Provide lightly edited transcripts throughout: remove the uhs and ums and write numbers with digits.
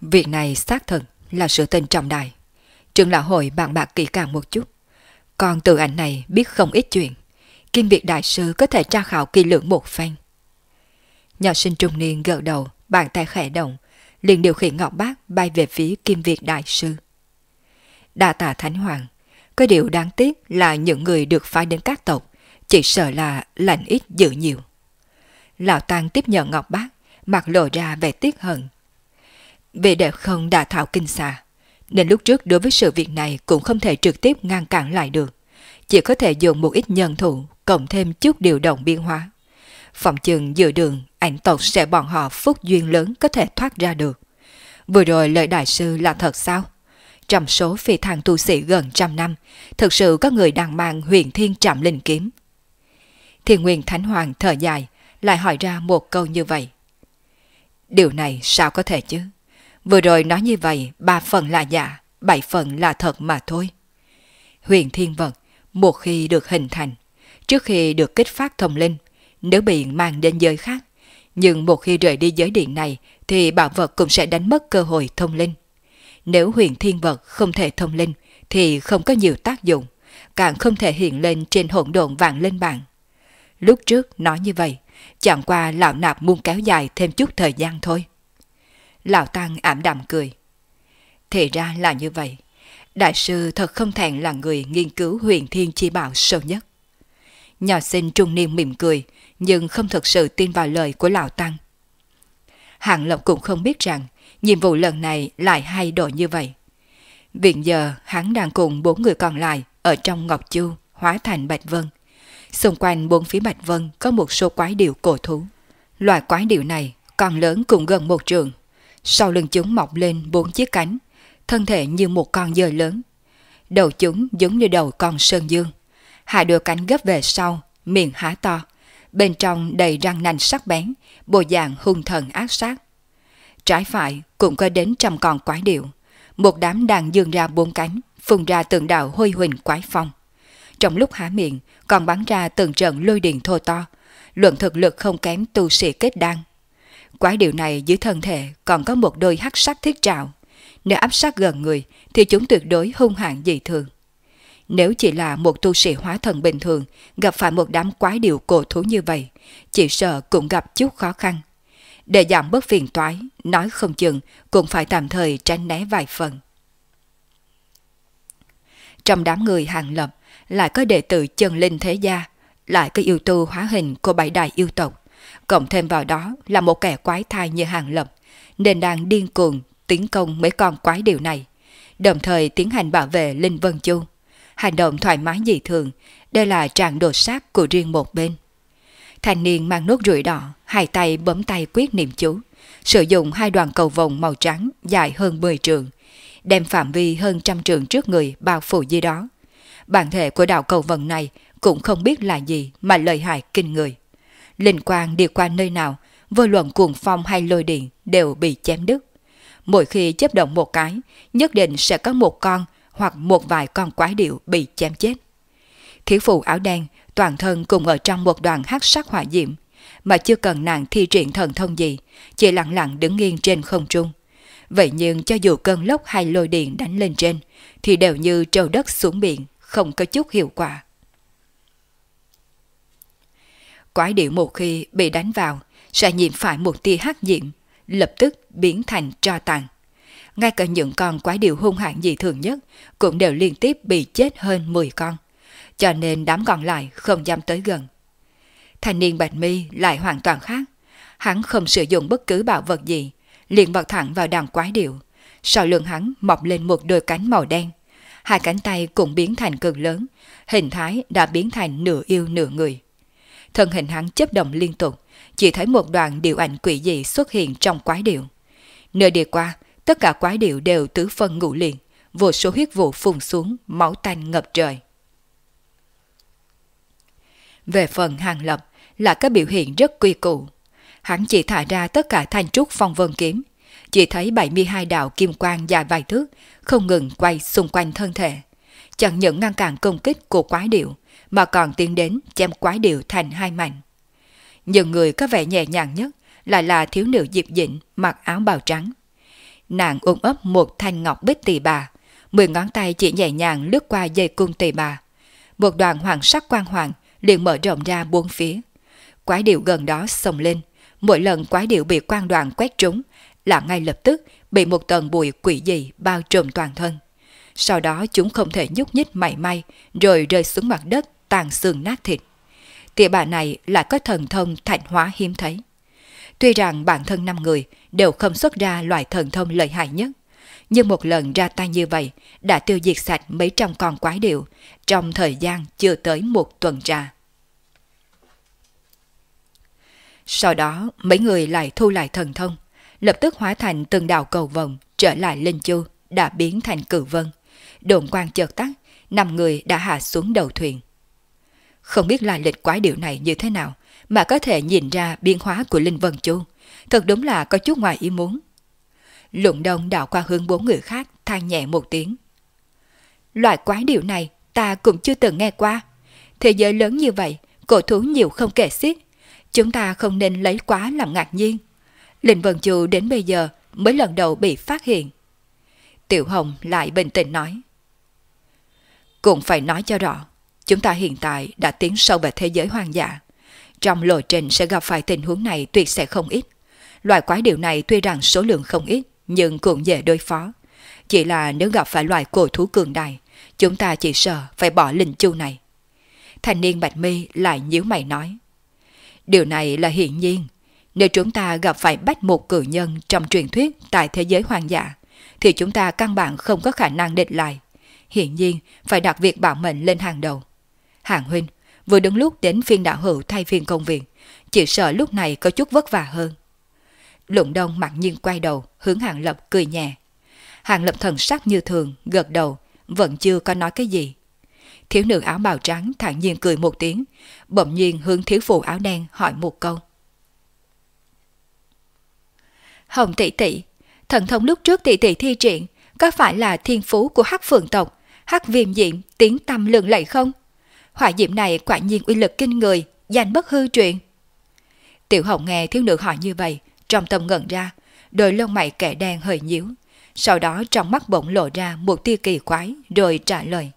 Việc này xác thực là sự tình trọng đại. Trưởng lão hội bàn bạc kỹ càng một chút. Còn từ ảnh này biết không ít chuyện. Kim Việt đại sư có thể tra khảo kỹ lưỡng một phen. Nhỏ sinh trung niên gật đầu, bàn tay khẽ động, liền điều khiển ngọc bát bay về phía Kim Việt đại sư. Đa tạ Thánh Hoàng, có điều đáng tiếc là những người được phái đến các tộc, chỉ sợ là lành ít dữ nhiều. Lão Tăng tiếp nhận ngọc bát, mặt lộ ra vẻ tiếc hận. Vì đệ không đã thảo kinh xà, nên lúc trước đối với sự việc này cũng không thể trực tiếp ngăn cản lại được, chỉ có thể dùng một ít nhân thủ cộng thêm chút điều động biến hóa. Phòng chừng giữa đường ảnh tộc sẽ bọn họ phúc duyên lớn có thể thoát ra được. Vừa rồi lời đại sư là thật sao? Trong số phi thăng tu sĩ gần 100 năm, thực sự có người đang mang huyền thiên trảm linh kiếm. Thiên Nguyên Thánh Hoàng thở dài, lại hỏi ra một câu như vậy. Điều này sao có thể chứ? Vừa rồi nói như vậy, 3 phần là giả, 7 phần là thật mà thôi. Huyền thiên vật, một khi được hình thành, trước khi được kích phát thông linh, nếu bị mang đến giới khác, nhưng một khi rời đi giới điện này thì bảo vật cũng sẽ đánh mất cơ hội thông linh. Nếu huyền thiên vật không thể thông linh thì không có nhiều tác dụng, càng không thể hiện lên trên hỗn độn vạn linh bảng. Lúc trước nói như vậy, chẳng qua lão nạp muốn kéo dài thêm chút thời gian thôi. Lão Tăng ảm đạm cười. Thì ra là như vậy. Đại sư thật không thẹn là người nghiên cứu huyền thiên chi bảo sâu nhất. Nhỏ sinh trung niên mỉm cười, nhưng không thực sự tin vào lời của Lão Tăng. Hạng Lập cũng không biết rằng nhiệm vụ lần này lại hay đổi như vậy. Hiện giờ hắn đang cùng 4 người còn lại ở trong Ngọc Chu hóa thành Bạch Vân. Xung quanh 4 phía Bạch Vân có một số quái điểu cổ thú. Loại quái điểu này còn lớn cũng gần 1 trượng. Sau lưng chúng mọc lên 4 chiếc cánh, thân thể như một con dơi lớn. Đầu chúng giống như đầu con sơn dương. 2 đôi cánh gấp về sau, miệng há to. Bên trong đầy răng nanh sắc bén, bộ dạng hung thần ác sát. Trái phải cũng có đến 100 con quái điểu. Một đám đang dương ra 4 cánh, phun ra từng đạo hôi huỳnh quái phong. Trong lúc há miệng, còn bắn ra từng trận lôi điện thô to, luận thực lực không kém tu sĩ kết đan. Quái điểu này dưới thân thể còn có một đôi hắc sắc thiết trảo. Nếu áp sát gần người thì chúng tuyệt đối hung hãn dị thường. Nếu chỉ là một tu sĩ hóa thần bình thường gặp phải một đám quái điểu cổ thú như vậy, chỉ sợ cũng gặp chút khó khăn. Để giảm bớt phiền toái, nói không chừng cũng phải tạm thời tránh né vài phần. Trong đám người Hàng Lập lại có đệ tử chân linh thế gia, lại có yêu tu hóa hình của 7 đại yêu tộc, cộng thêm vào đó là một kẻ quái thai như Hàng Lập, nên đang điên cuồng tiến công mấy con quái điểu này, đồng thời tiến hành bảo vệ Linh Vân Chu. Hành động thoải mái dị thường, đây là trạng đột sát của riêng một bên. Thanh niên mang nốt ruồi đỏ, 2 tay bấm tay quyết niệm chú, sử dụng 2 đoàn cầu vồng màu trắng dài hơn 10 trượng, đem phạm vi hơn 100 trượng trước người bao phủ dưới đó. Bản thể của đạo cầu vồng này cũng không biết là gì mà lợi hại kinh người. Linh quang đi qua nơi nào, vô luận cuồng phong hay lôi điện đều bị chém đứt. Mỗi khi chớp động một cái, nhất định sẽ có một con hoặc một vài con quái điểu bị chém chết. Thiếu phụ áo đen toàn thân cùng ở trong một đoàn hắc sắc hỏa diễm, mà chưa cần nàng thi triển thần thông gì, chỉ lặng lặng đứng nghiêng trên không trung. Vậy nhưng cho dù cơn lốc hay lôi điện đánh lên trên, thì đều như trâu đất xuống biển, không có chút hiệu quả. Quái điểu một khi bị đánh vào, sẽ nhiễm phải một tia hắc diễm, lập tức biến thành tro tàn. Ngay cả những con quái điểu hung hãn dị thường nhất cũng đều liên tiếp bị chết hơn 10 con, cho nên đám còn lại không dám tới gần. Thanh niên Bạch Mi lại hoàn toàn khác, hắn không sử dụng bất cứ bảo vật gì, liền vọt thẳng vào đàn quái điểu. Sau lưng hắn mọc lên một đôi cánh màu đen, 2 cánh tay cũng biến thành cực lớn, hình thái đã biến thành nửa yêu nửa người. Thân hình hắn chớp động liên tục, chỉ thấy một đoàn điệu ảnh quỷ dị xuất hiện trong quái điểu. Nơi đi qua, tất cả quái điểu đều tứ phân ngũ liệt, vô số huyết vụ phun xuống, máu tanh ngập trời. Về phần Hàng Lập là cái biểu hiện rất quy củ. Hắn chỉ thả ra tất cả thanh trúc phong vân kiếm, chỉ thấy 72 đạo kim quang dài vài thước không ngừng quay xung quanh thân thể, chẳng những ngăn cản công kích của quái điểu mà còn tiến đến chém quái điểu thành 2 mảnh. Nhưng người có vẻ nhẹ nhàng nhất lại là thiếu nữ Diệp Dĩnh mặc áo bào trắng. Nàng ôm ấp một thanh ngọc bích tỳ bà, 10 ngón tay chỉ nhẹ nhàng lướt qua dây cung tỳ bà. Một đoàn hoàng sắc quang hoàng liền mở rộng ra bốn phía. Quái điệu gần đó xông lên, mỗi lần quái điệu bị quang đoàn quét trúng là ngay lập tức bị một tầng bụi quỷ dị bao trùm toàn thân. Sau đó chúng không thể nhúc nhích mảy may, rồi rơi xuống mặt đất tàn xương nát thịt. Tỳ bà này lại có thần thông thạch hóa hiếm thấy. Tuy rằng bản thân 5 người đều không xuất ra loại thần thông lợi hại nhất, nhưng một lần ra tay như vậy đã tiêu diệt sạch mấy trăm con quái điệu trong thời gian chưa tới một tuần trà. Sau đó mấy người lại thu lại thần thông, lập tức hóa thành từng đạo cầu vồng trở lại Linh Chu, đã biến thành cử vân. Đồn quang chợt tắt, 5 người đã hạ xuống đầu thuyền. Không biết là lịch quái điệu này như thế nào mà có thể nhìn ra biến hóa của Linh Vân Chu, thật đúng là có chút ngoài ý muốn. Lụng Đông đảo qua hướng 4 người khác than nhẹ một tiếng. Loại quái điệu này ta cũng chưa từng nghe qua. Thế giới lớn như vậy, cổ thú nhiều không kể xiết. Chúng ta không nên lấy quá làm ngạc nhiên. Linh Vân Chu đến bây giờ mới lần đầu bị phát hiện. Tiểu Hồng lại bình tĩnh nói. Cũng phải nói cho rõ, chúng ta hiện tại đã tiến sâu vào thế giới hoang dã. Trong lộ trình sẽ gặp phải tình huống này tuyệt sẽ không ít. Loại quái điệu này tuy rằng số lượng không ít, nhưng cũng dễ đối phó. Chỉ là nếu gặp phải loại cổ thú cường đại, chúng ta chỉ sợ phải bỏ Linh Chu này. Thanh niên Bạch Mi lại nhíu mày nói. Điều này là hiển nhiên. Nếu chúng ta gặp phải bách một cử nhân trong truyền thuyết tại thế giới hoang dã, thì chúng ta căn bản không có khả năng địch lại. Hiển nhiên phải đặt việc bảo mệnh lên hàng đầu. Hàng huynh, vừa đúng lúc đến phiên đạo hữu thay phiên công việc, chỉ sợ lúc này có chút vất vả hơn. Lụng Đông mặc nhiên quay đầu hướng Hàng Lập cười nhẹ. Hàng Lập thần sắc như thường, gật đầu, vẫn chưa có nói cái gì. Thiếu nữ áo bào trắng thản nhiên cười một tiếng, bỗng nhiên hướng thiếu phụ áo đen hỏi một câu. Hồng tỷ tỷ, thần thông lúc trước tỷ tỷ thi triển có phải là thiên phú của Hắc Phượng tộc, Hắc Viêm Diệm tiếng tăm lừng lẫy không? Hỏa diệm này quả nhiên uy lực kinh người, danh bất hư truyền. Tiểu Hồng nghe thiếu nữ hỏi như vậy, trong tâm ngẩn ra, đôi lông mày kẻ đen hơi nhíu, sau đó trong mắt bỗng lộ ra một tia kỳ quái, rồi trả lời.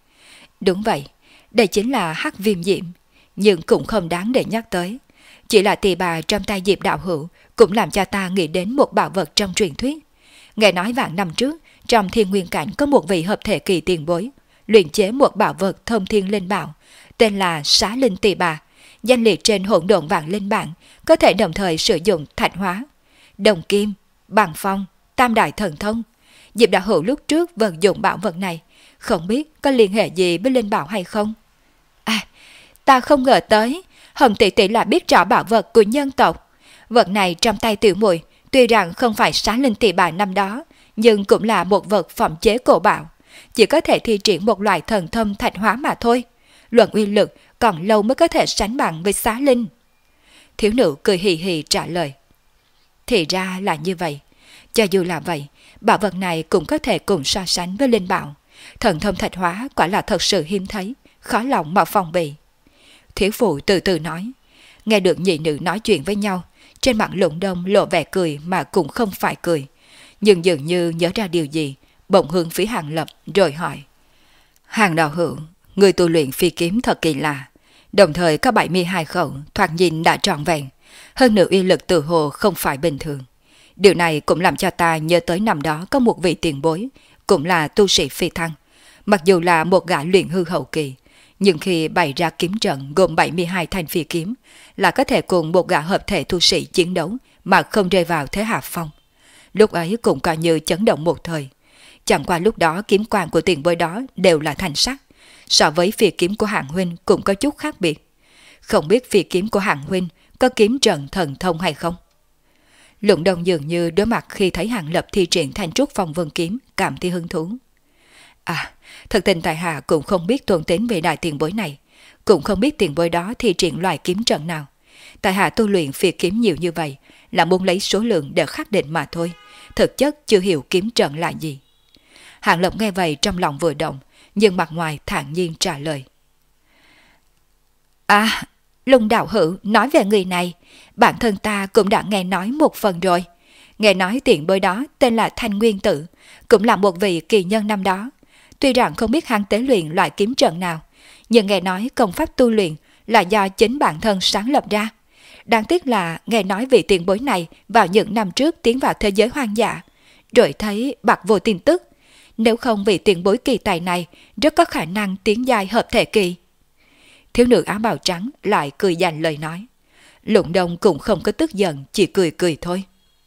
Đúng vậy, đây chính là Hắc Viêm Diệm, nhưng cũng không đáng để nhắc tới. Chỉ là tỳ bà trong tay Diệp đạo hữu cũng làm cho ta nghĩ đến một bảo vật trong truyền thuyết. Nghe nói vạn năm trước, trong thiên nguyên cảnh có một vị hợp thể kỳ tiền bối, luyện chế một bảo vật thông thiên linh bảo, tên là Xá Linh Tỳ Bà, danh liệt trên hỗn độn vạn linh bản, có thể đồng thời sử dụng thạch hóa, đồng kim, bằng phong, tam đại thần thông. Diệp đạo hữu lúc trước vận dụng bảo vật này, không biết có liên hệ gì với linh bảo hay không? À, ta không ngờ tới, Hồng tỷ tỷ là biết rõ bảo vật của nhân tộc. Vật này trong tay tiểu muội tuy rằng không phải Xá Linh Tỳ Bà năm đó, nhưng cũng là một vật phẩm chế cổ bảo, chỉ có thể thi triển một loại thần thông thạch hóa mà thôi. Luận uy lực còn lâu mới có thể sánh bằng với Xá Linh. Thiếu nữ cười hì hì trả lời. Thì ra là như vậy. Cho dù là vậy, bảo vật này cũng có thể cùng so sánh với linh bảo. Thần thông thạch hóa quả là thật sự hiếm thấy, khó lòng mà phòng bị. Thiếu phụ từ từ nói. Nghe được nhị nữ nói chuyện với nhau, trên mặt Lụng Đông lộ vẻ cười mà cũng không phải cười. Nhưng dường như nhớ ra điều gì, bỗng hướng phía Hàng Lập rồi hỏi. Hàng đạo hữu, người tu luyện phi kiếm thật kỳ lạ. Đồng thời có 72 khẩu, thoạt nhìn đã trọn vẹn. Hơn nữa uy lực tự hồ không phải bình thường. Điều này cũng làm cho ta nhớ tới năm đó có một vị tiền bối, cũng là tu sĩ phi thăng. Mặc dù là một gã luyện hư hậu kỳ, nhưng khi bày ra kiếm trận gồm 72 thanh phi kiếm, là có thể cùng một gã hợp thể tu sĩ chiến đấu mà không rơi vào thế hạ phong. Lúc ấy cũng coi như chấn động một thời. Chẳng qua lúc đó kiếm quang của tiền bối đó đều là thanh sắc, so với phi kiếm của Hàng huynh cũng có chút khác biệt. Không biết phi kiếm của Hàng huynh có kiếm trận thần thông hay không? Lụng Đông dường như đối mặt khi thấy Hàng Lập thi triển Thanh Trúc Phong Vân kiếm, cảm thấy hứng thú. À, thật tình tại hạ cũng không biết tôn tín về đại tiền bối này, cũng không biết tiền bối đó thi triển loại kiếm trận nào. Tại hạ tu luyện phi kiếm nhiều như vậy là muốn lấy số lượng để khắc định mà thôi, thực chất chưa hiểu kiếm trận là gì. Hàng Lập nghe vậy trong lòng vừa động, nhưng mặt ngoài thản nhiên trả lời. À, Lung đạo hữu nói về người này, bản thân ta cũng đã nghe nói một phần rồi. Nghe nói tiền bối đó tên là Thanh Nguyên Tử, cũng là một vị kỳ nhân năm đó. Tuy rằng không biết hắn tế luyện loại kiếm trận nào, nhưng nghe nói công pháp tu luyện là do chính bản thân sáng lập ra. Đáng tiếc là nghe nói vị tiền bối này vào những năm trước tiến vào thế giới hoang dã, rồi thấy bạc vô tin tức. Nếu không vị tiền bối kỳ tài này rất có khả năng tiến giai hợp thể kỳ. Thiếu nữ áo bào trắng lại cười dành lời nói. Lụng Đông cũng không có tức giận, chỉ cười cười thôi.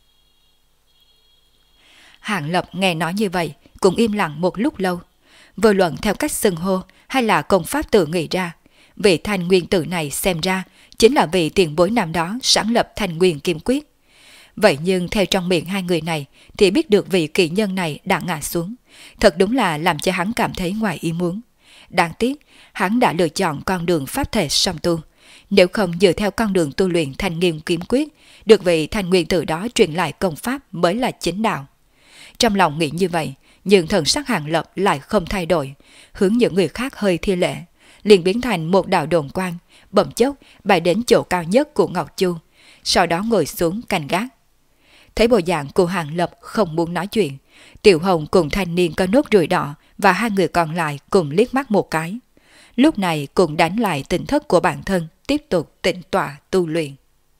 Hạng Lập nghe nói như vậy cũng im lặng một lúc lâu. Vô luận theo cách xưng hô hay là công pháp tự nghĩ ra, vị Thanh Nguyên Tử này xem ra chính là vị tiền bối năm đó sáng lập Thanh Nguyên Kiếm Quyết. Vậy nhưng theo trong miệng hai người này thì biết được vị kỳ nhân này đã ngã xuống. Thật đúng là làm cho hắn cảm thấy ngoài ý muốn. Đáng tiếc, hắn đã lựa chọn con đường pháp thể song tu. Nếu không dựa theo con đường tu luyện Thanh Nguyên Kiếm Quyết, được vị Thanh Nguyên Tử đó truyền lại công pháp mới là chính đạo. Trong lòng nghĩ như vậy, nhưng thần sắc Hàng Lập lại không thay đổi, hướng những người khác hơi thi lễ, liền biến thành một đạo đồn quang, bỗng chốc bay đến chỗ cao nhất của Ngọc Chu, sau đó ngồi xuống canh gác. Thấy bộ dạng của Hàng Lập không muốn nói chuyện, Tiểu Hồng cùng thanh niên có nốt ruồi đỏ và hai người còn lại cùng liếc mắt một cái. Lúc này cùng đánh lại tỉnh thức của bản thân, tiếp tục tĩnh tọa tu luyện.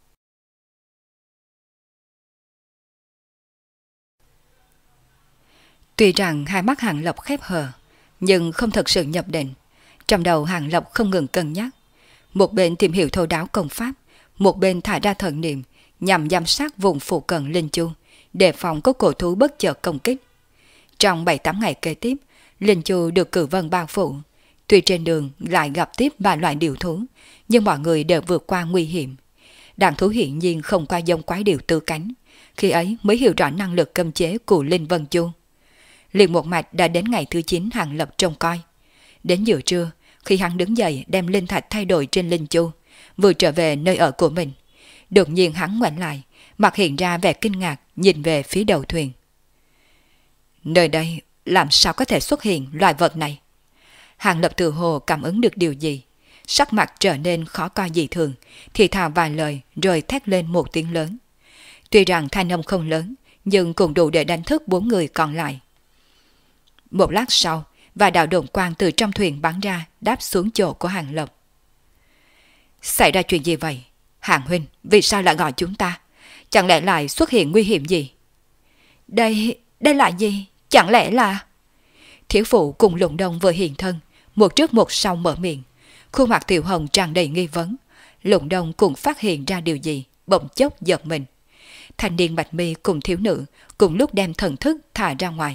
Tuy rằng hai mắt Hàng Lập khép hờ, nhưng không thật sự nhập định. Trong đầu Hàng Lập không ngừng cân nhắc. Một bên tìm hiểu thấu đáo công pháp, một bên thả ra thần niệm nhằm giám sát vùng phụ cận Linh Chu, đề phòng có cổ thú bất chợt công kích. Trong 7-8 ngày kế tiếp, Linh Chu được cử vân bao phủ. Tuy trên đường lại gặp tiếp 3 loại điều thú, nhưng mọi người đều vượt qua nguy hiểm. Đàn thú hiển nhiên không qua giống quái điều tư cánh, khi ấy mới hiểu rõ năng lực cấm chế của Linh Vân Chu. Liền một mạch đã đến ngày thứ 9 Hàng Lập trông coi. Đến giữa trưa, khi hắn đứng dậy đem linh thạch thay đổi trên Linh Chu, vừa trở về nơi ở của mình, đột nhiên hắn ngoảnh lại, mặt hiện ra vẻ kinh ngạc nhìn về phía đầu thuyền. Nơi đây làm sao có thể xuất hiện loài vật này? Hàng Lập tự hồ cảm ứng được điều gì, sắc mặt trở nên khó coi dị thường, thì thào vài lời rồi thét lên một tiếng lớn. Tuy rằng thanh âm không lớn, nhưng cũng đủ để đánh thức 4 người còn lại. Một lát sau, và đạo đồn quang từ trong thuyền bắn ra, đáp xuống chỗ của Hàng Lập. Xảy ra chuyện gì vậy? Hàng huynh, vì sao lại gọi chúng ta? Chẳng lẽ lại xuất hiện nguy hiểm gì? Đây là gì? Chẳng lẽ là... Thiếu phụ cùng Lụng Đông vừa hiện thân, một trước một sau mở miệng. Khuôn mặt Tiểu Hồng tràn đầy nghi vấn. Lụng Đông cũng phát hiện ra điều gì, bỗng chốc giật mình. Thanh niên bạch mi cùng thiếu nữ cùng lúc đem thần thức thả ra ngoài.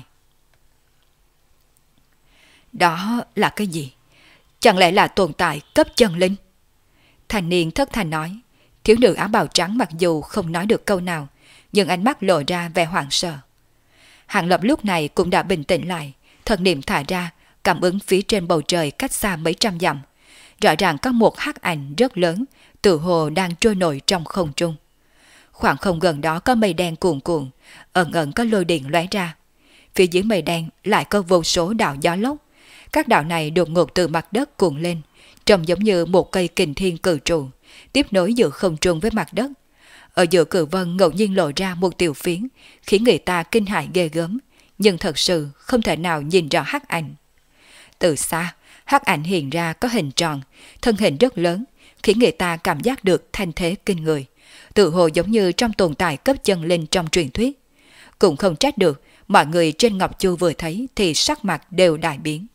Đó là cái gì? Chẳng lẽ là tồn tại cấp chân linh? Thanh niên thất thanh nói. Thiếu nữ áo bào trắng mặc dù không nói được câu nào, nhưng ánh mắt lộ ra vẻ hoảng sợ. Hàng Lập lúc này cũng đã bình tĩnh lại, thần niệm thả ra, cảm ứng phía trên bầu trời cách xa mấy trăm dặm. Rõ ràng có một hắc ảnh rất lớn, tự hồ đang trôi nổi trong không trung. Khoảng không gần đó có mây đen cuồn cuộn, ẩn ẩn có lôi điện lóe ra. Phía dưới mây đen lại có vô số đạo gió lốc. Các đạo này đột ngột từ mặt đất cuộn lên, trông giống như một cây kình thiên cự trụ, tiếp nối giữa không trung với mặt đất. Ở giữa cự vân ngẫu nhiên lộ ra một tiểu phiến, khiến người ta kinh hãi ghê gớm, nhưng thật sự không thể nào nhìn rõ hắc ảnh. Từ xa, hắc ảnh hiện ra có hình tròn, thân hình rất lớn, khiến người ta cảm giác được thanh thế kinh người, tự hồ giống như trong tồn tại cấp chân linh trong truyền thuyết. Cũng không trách được, mọi người trên Ngọc Chu vừa thấy thì sắc mặt đều đại biến.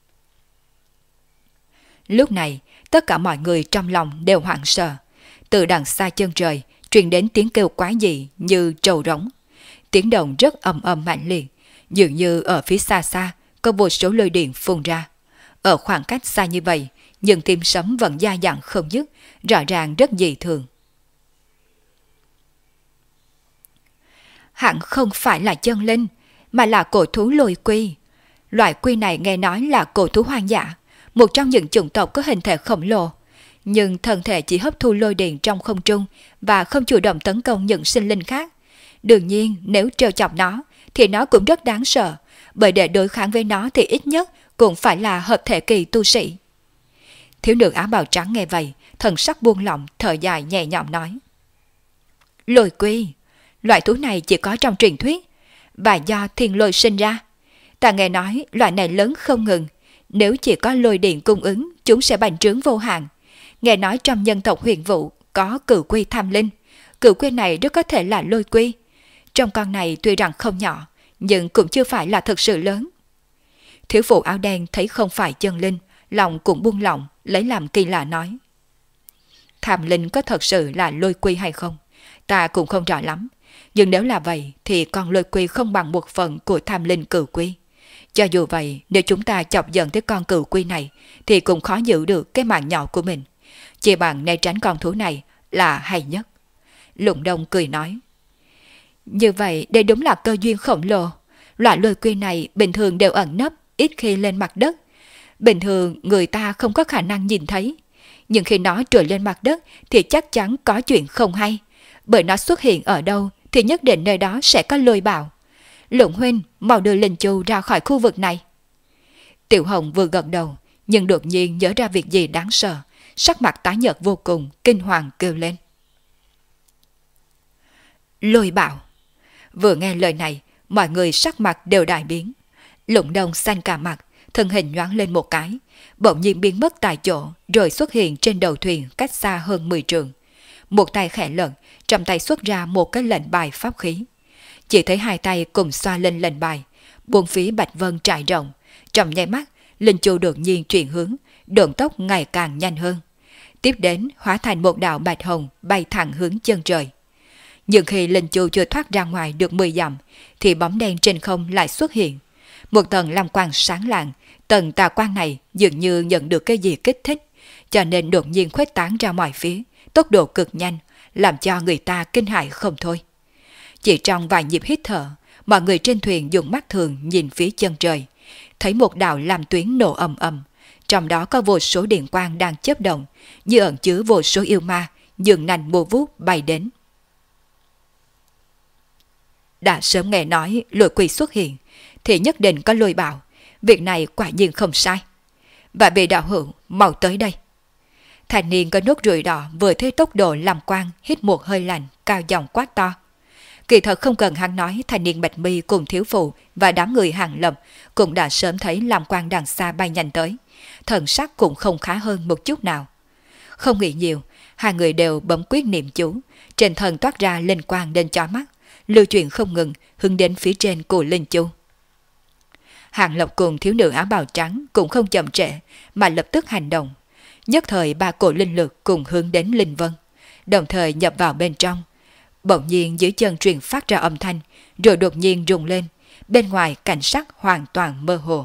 Lúc này, tất cả mọi người trong lòng đều hoảng sợ. Từ đằng xa chân trời truyền đến tiếng kêu quái dị như trâu rống. Tiếng động rất ầm ầm mạnh liệt, dường như ở phía xa xa có vô số lôi điện phun ra. Ở khoảng cách xa như vậy, nhưng tiếng sấm vẫn dai dẳng không dứt, rõ ràng rất dị thường. Hẳn không phải là chân linh, mà là cổ thú lôi quy. Loại quy này nghe nói là cổ thú hoang dã, một trong những chủng tộc có hình thể khổng lồ, nhưng thân thể chỉ hấp thu lôi điện trong không trung và không chủ động tấn công những sinh linh khác. Đương nhiên, nếu trêu chọc nó, thì nó cũng rất đáng sợ, bởi để đối kháng với nó thì ít nhất cũng phải là hợp thể kỳ tu sĩ. Thiếu nữ áo bào trắng nghe vậy, thần sắc buông lỏng, thở dài nhẹ nhõm nói. Loại thú này chỉ có trong truyền thuyết và do thiên lôi sinh ra. Ta nghe nói loại này lớn không ngừng, nếu chỉ có lôi điện cung ứng, chúng sẽ bành trướng vô hạn. Nghe nói trong nhân tộc Huyền Vũ có cửu quy tham linh, cửu quy này rất có thể là lôi quy. Trong con này tuy rằng không nhỏ, nhưng cũng chưa phải là thực sự lớn. Thiếu phụ áo đen thấy không phải chân linh, lòng cũng buông lỏng, lấy làm kỳ lạ nói. Tham linh có thật sự là lôi quy hay không? Ta cũng không rõ lắm, nhưng nếu là vậy thì con lôi quy không bằng một phần của tham linh cửu quy. Cho dù vậy, nếu chúng ta chọc giận tới con cửu quy này thì cũng khó giữ được cái mạng nhỏ của mình. Chỉ bằng né tránh con thú này là hay nhất. Lục Đông cười nói. Như vậy đây đúng là cơ duyên khổng lồ. Loại lôi quy này bình thường đều ẩn nấp, ít khi lên mặt đất. Bình thường người ta không có khả năng nhìn thấy. Nhưng khi nó trồi lên mặt đất thì chắc chắn có chuyện không hay. Bởi nó xuất hiện ở đâu thì nhất định nơi đó sẽ có lôi bạo. Lục huynh, mau đưa Linh Chu ra khỏi khu vực này. Tiểu Hồng vừa gật đầu, nhưng đột nhiên nhớ ra việc gì đáng sợ, sắc mặt tái nhợt vô cùng, kinh hoàng kêu lên. Lôi bạo! Vừa nghe lời này, mọi người sắc mặt đều đại biến. Lục Đông xanh cả mặt, thân hình nhoáng lên một cái, bỗng nhiên biến mất tại chỗ, rồi xuất hiện trên đầu thuyền cách xa hơn 10 trượng. Một tay khẽ lật, trong tay xuất ra một cái lệnh bài pháp khí. Chỉ thấy hai tay cùng xoa lên lệnh bài, bốn phía bạch vân trải rộng. Trong nháy mắt, Linh Chu đột nhiên chuyển hướng, độn tốc ngày càng nhanh hơn. Tiếp đến hóa thành một đạo bạch hồng bay thẳng hướng chân trời. Nhưng khi Linh Chu chưa thoát ra ngoài được 10 dặm, thì bóng đen trên không lại xuất hiện. Một tầng lam quang sáng lạng, tầng tà quang này dường như nhận được cái gì kích thích, cho nên đột nhiên khuếch tán ra mọi phía, tốc độ cực nhanh, làm cho người ta kinh hãi không thôi. Chỉ trong vài nhịp hít thở, mọi người trên thuyền dùng mắt thường nhìn phía chân trời, thấy một đạo lam tuyến nổ ầm ầm, trong đó có vô số điện quang đang chớp động, như ẩn chứa vô số yêu ma, dường nành mùa vút bay đến. Đã sớm nghe nói lôi quỷ xuất hiện, thì nhất định có lôi bạo, việc này quả nhiên không sai. Và vị đạo hữu, mau tới đây. Thanh niên có nốt ruồi đỏ vừa thấy tốc độ làm quang, hít một hơi lạnh, cao giọng quát to. Kỳ thật không cần hắn nói, thanh niên bạch mi cùng thiếu phụ và đám người hàng lập cũng đã sớm thấy làm quang đằng xa bay nhanh tới. Thần sắc cũng không khá hơn một chút nào. Không nghĩ nhiều, hai người đều bấm quyết niệm chú, trên thân toát ra linh quang lên chói mắt, lưu chuyển không ngừng, hướng đến phía trên của Linh Chu. Hàng Lập cùng thiếu nữ áo bào trắng cũng không chậm trễ, mà lập tức hành động. Nhất thời ba cổ linh lực cùng hướng đến Linh Vân, đồng thời nhập vào bên trong. Bỗng nhiên dưới chân truyền phát ra âm thanh, rồi đột nhiên rung lên, bên ngoài cảnh sắc hoàn toàn mơ hồ.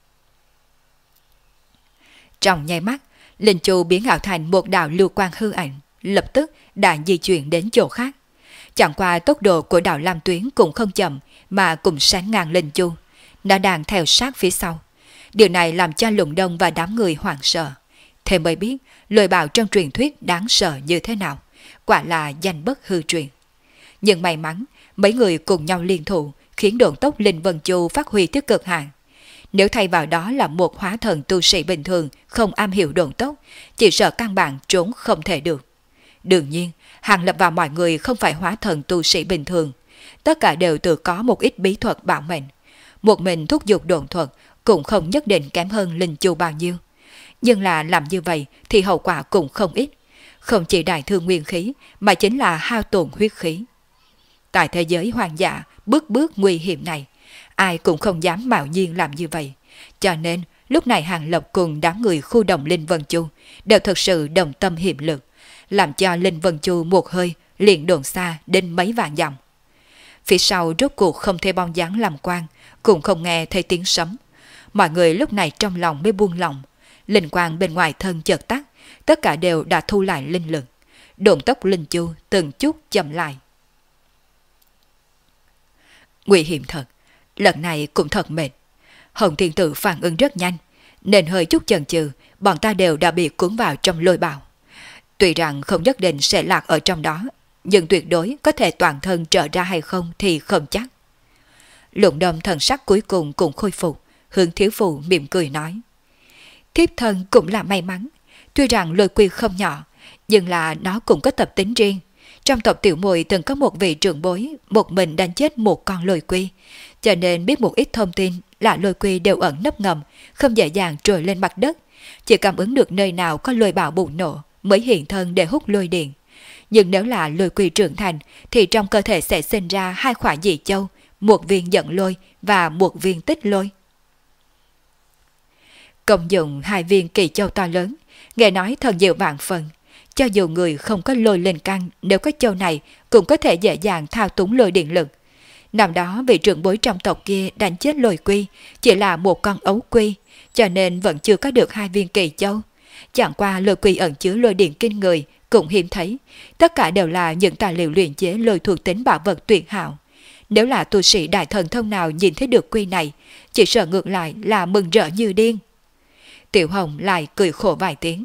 Trong nháy mắt, Linh Chu biến ảo thành một đạo lưu quang hư ảnh, lập tức đã di chuyển đến chỗ khác. Chẳng qua tốc độ của đạo lam tuyến cũng không chậm, mà cùng sánh ngang Linh Chu. Nó đang theo sát phía sau. Điều này làm cho Lục Đông và đám người hoảng sợ. Thế mới biết lôi bạo trong truyền thuyết đáng sợ như thế nào. Quả là danh bất hư truyền. Nhưng may mắn, mấy người cùng nhau liên thủ khiến độn tốc Linh Vân Chu phát huy tới cực hạn. Nếu thay vào đó là một hóa thần tu sĩ bình thường không am hiểu độn tốc, chỉ sợ căn bản trốn không thể được. Đương nhiên, Hàng Lập và mọi người không phải hóa thần tu sĩ bình thường. Tất cả đều tự có một ít bí thuật bảo mệnh. Một mình thúc giục độn thuật cũng không nhất định kém hơn Linh Chu bao nhiêu. Nhưng là làm như vậy thì hậu quả cũng không ít. Không chỉ đại thương nguyên khí mà chính là hao tổn huyết khí. Tại thế giới hoang dã, bước bước nguy hiểm này, ai cũng không dám mạo nhiên làm như vậy. Cho nên lúc này Hàng Lập cùng đám người khu đồng Linh Vân Chu đều thực sự đồng tâm hiệp lực, làm cho Linh Vân Chu một hơi liền đồn xa đến mấy vạn dặm. Phía sau rốt cuộc không thấy bóng dáng làm quang, cũng không nghe thấy tiếng sấm. Mọi người lúc này trong lòng mới buông lòng. Linh quang bên ngoài thân chợt tắt, tất cả đều đã thu lại linh lực. Độn tốc Linh Chu từng chút chậm lại. Nguy hiểm thật, lần này cũng thật mệt. Hồng Thiên Tử phản ứng rất nhanh, nên hơi chút chần chừ, bọn ta đều đã bị cuốn vào trong lôi bạo. Tuy rằng không nhất định sẽ lạc ở trong đó, nhưng tuyệt đối có thể toàn thân trở ra hay không thì không chắc. Lục Đông thần sắc cuối cùng cũng khôi phục, hướng thiếu phụ mỉm cười nói. Thiếp thân cũng là may mắn, tuy rằng lôi quy không nhỏ, nhưng là nó cũng có tập tính riêng. Trong tộc Tiểu Muội từng có một vị trưởng bối một mình đánh chết một con lôi quy, cho nên biết một ít thông tin là lôi quy đều ẩn nấp ngầm, không dễ dàng trồi lên mặt đất, chỉ cảm ứng được nơi nào có lôi bạo bùng nổ mới hiện thân để hút lôi điện. Nhưng nếu là lôi quy trưởng thành thì trong cơ thể sẽ sinh ra hai quả dị châu, một viên dẫn lôi và một viên tích lôi. Công dụng hai viên kỳ châu to lớn, nghe nói thần diệu vạn phần. Cho dù người không có lôi lên căn, nếu có châu này cũng có thể dễ dàng thao túng lôi điện lực. Năm đó vị trưởng bối trong tộc kia đánh chết lôi quy chỉ là một con ấu quy, cho nên vẫn chưa có được hai viên kỳ châu. Chẳng qua lôi quy ẩn chứa lôi điện kinh người cũng hiếm thấy, tất cả đều là những tài liệu luyện chế lôi thuộc tính bảo vật tuyệt hảo. Nếu là tu sĩ đại thần thông nào nhìn thấy được quy này, chỉ sợ ngược lại là mừng rỡ như điên. Tiểu Hồng lại cười khổ vài tiếng.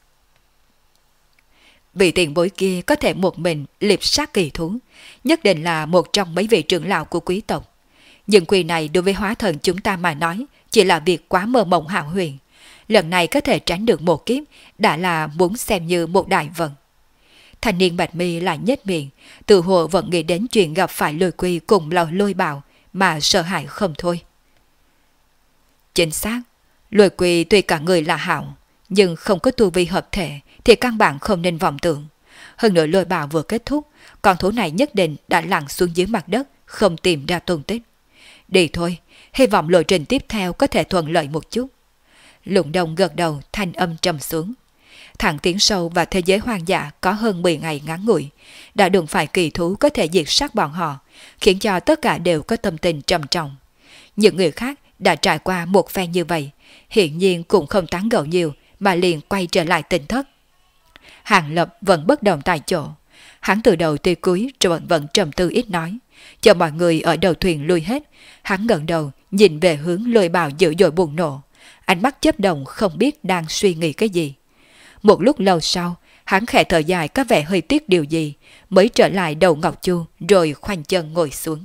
Vị tiền bối kia có thể một mình liệp sát kỳ thú, nhất định là một trong mấy vị trưởng lão của quý tộc. Nhưng quy này đối với hóa thần chúng ta mà nói chỉ là việc quá mơ mộng hão huyền. Lần này có thể tránh được một kiếp đã là muốn xem như một đại vận. Thanh niên Bạch Mi lại nhếch miệng, tự hồ vẫn nghĩ đến chuyện gặp phải lôi quy cùng lôi bạo mà sợ hãi không thôi. Chính xác, lôi quy tuy cả người là hảo, nhưng không có tu vi hợp thể thì căn bản không nên vọng tưởng. Hơn nữa lôi bạo vừa kết thúc, con thú này nhất định đã lặn xuống dưới mặt đất, không tìm ra tung tích. Đi thôi, hy vọng lộ trình tiếp theo có thể thuận lợi một chút. Lũng Đông gật đầu, thanh âm trầm xuống. Thẳng tiến sâu vào thế giới hoang dã có hơn 10 ngày ngắn ngủi, đã đụng phải kỳ thú có thể diệt sát bọn họ, khiến cho tất cả đều có tâm tình trầm trọng. Những người khác đã trải qua một phen như vậy, hiển nhiên cũng không tán gẫu nhiều mà liền quay trở lại tỉnh thất. Hàng Lập vẫn bất động tại chỗ, hắn từ đầu tới cuối vẫn trầm tư ít nói, chờ mọi người ở đầu thuyền lui hết, hắn ngẩng đầu nhìn về hướng lôi bào dữ dội bùng nổ, ánh mắt chớp động không biết đang suy nghĩ cái gì. Một lúc lâu sau, hắn khẽ thở dài có vẻ hơi tiếc điều gì, mới trở lại đầu Ngọc Chu rồi khoanh chân ngồi xuống.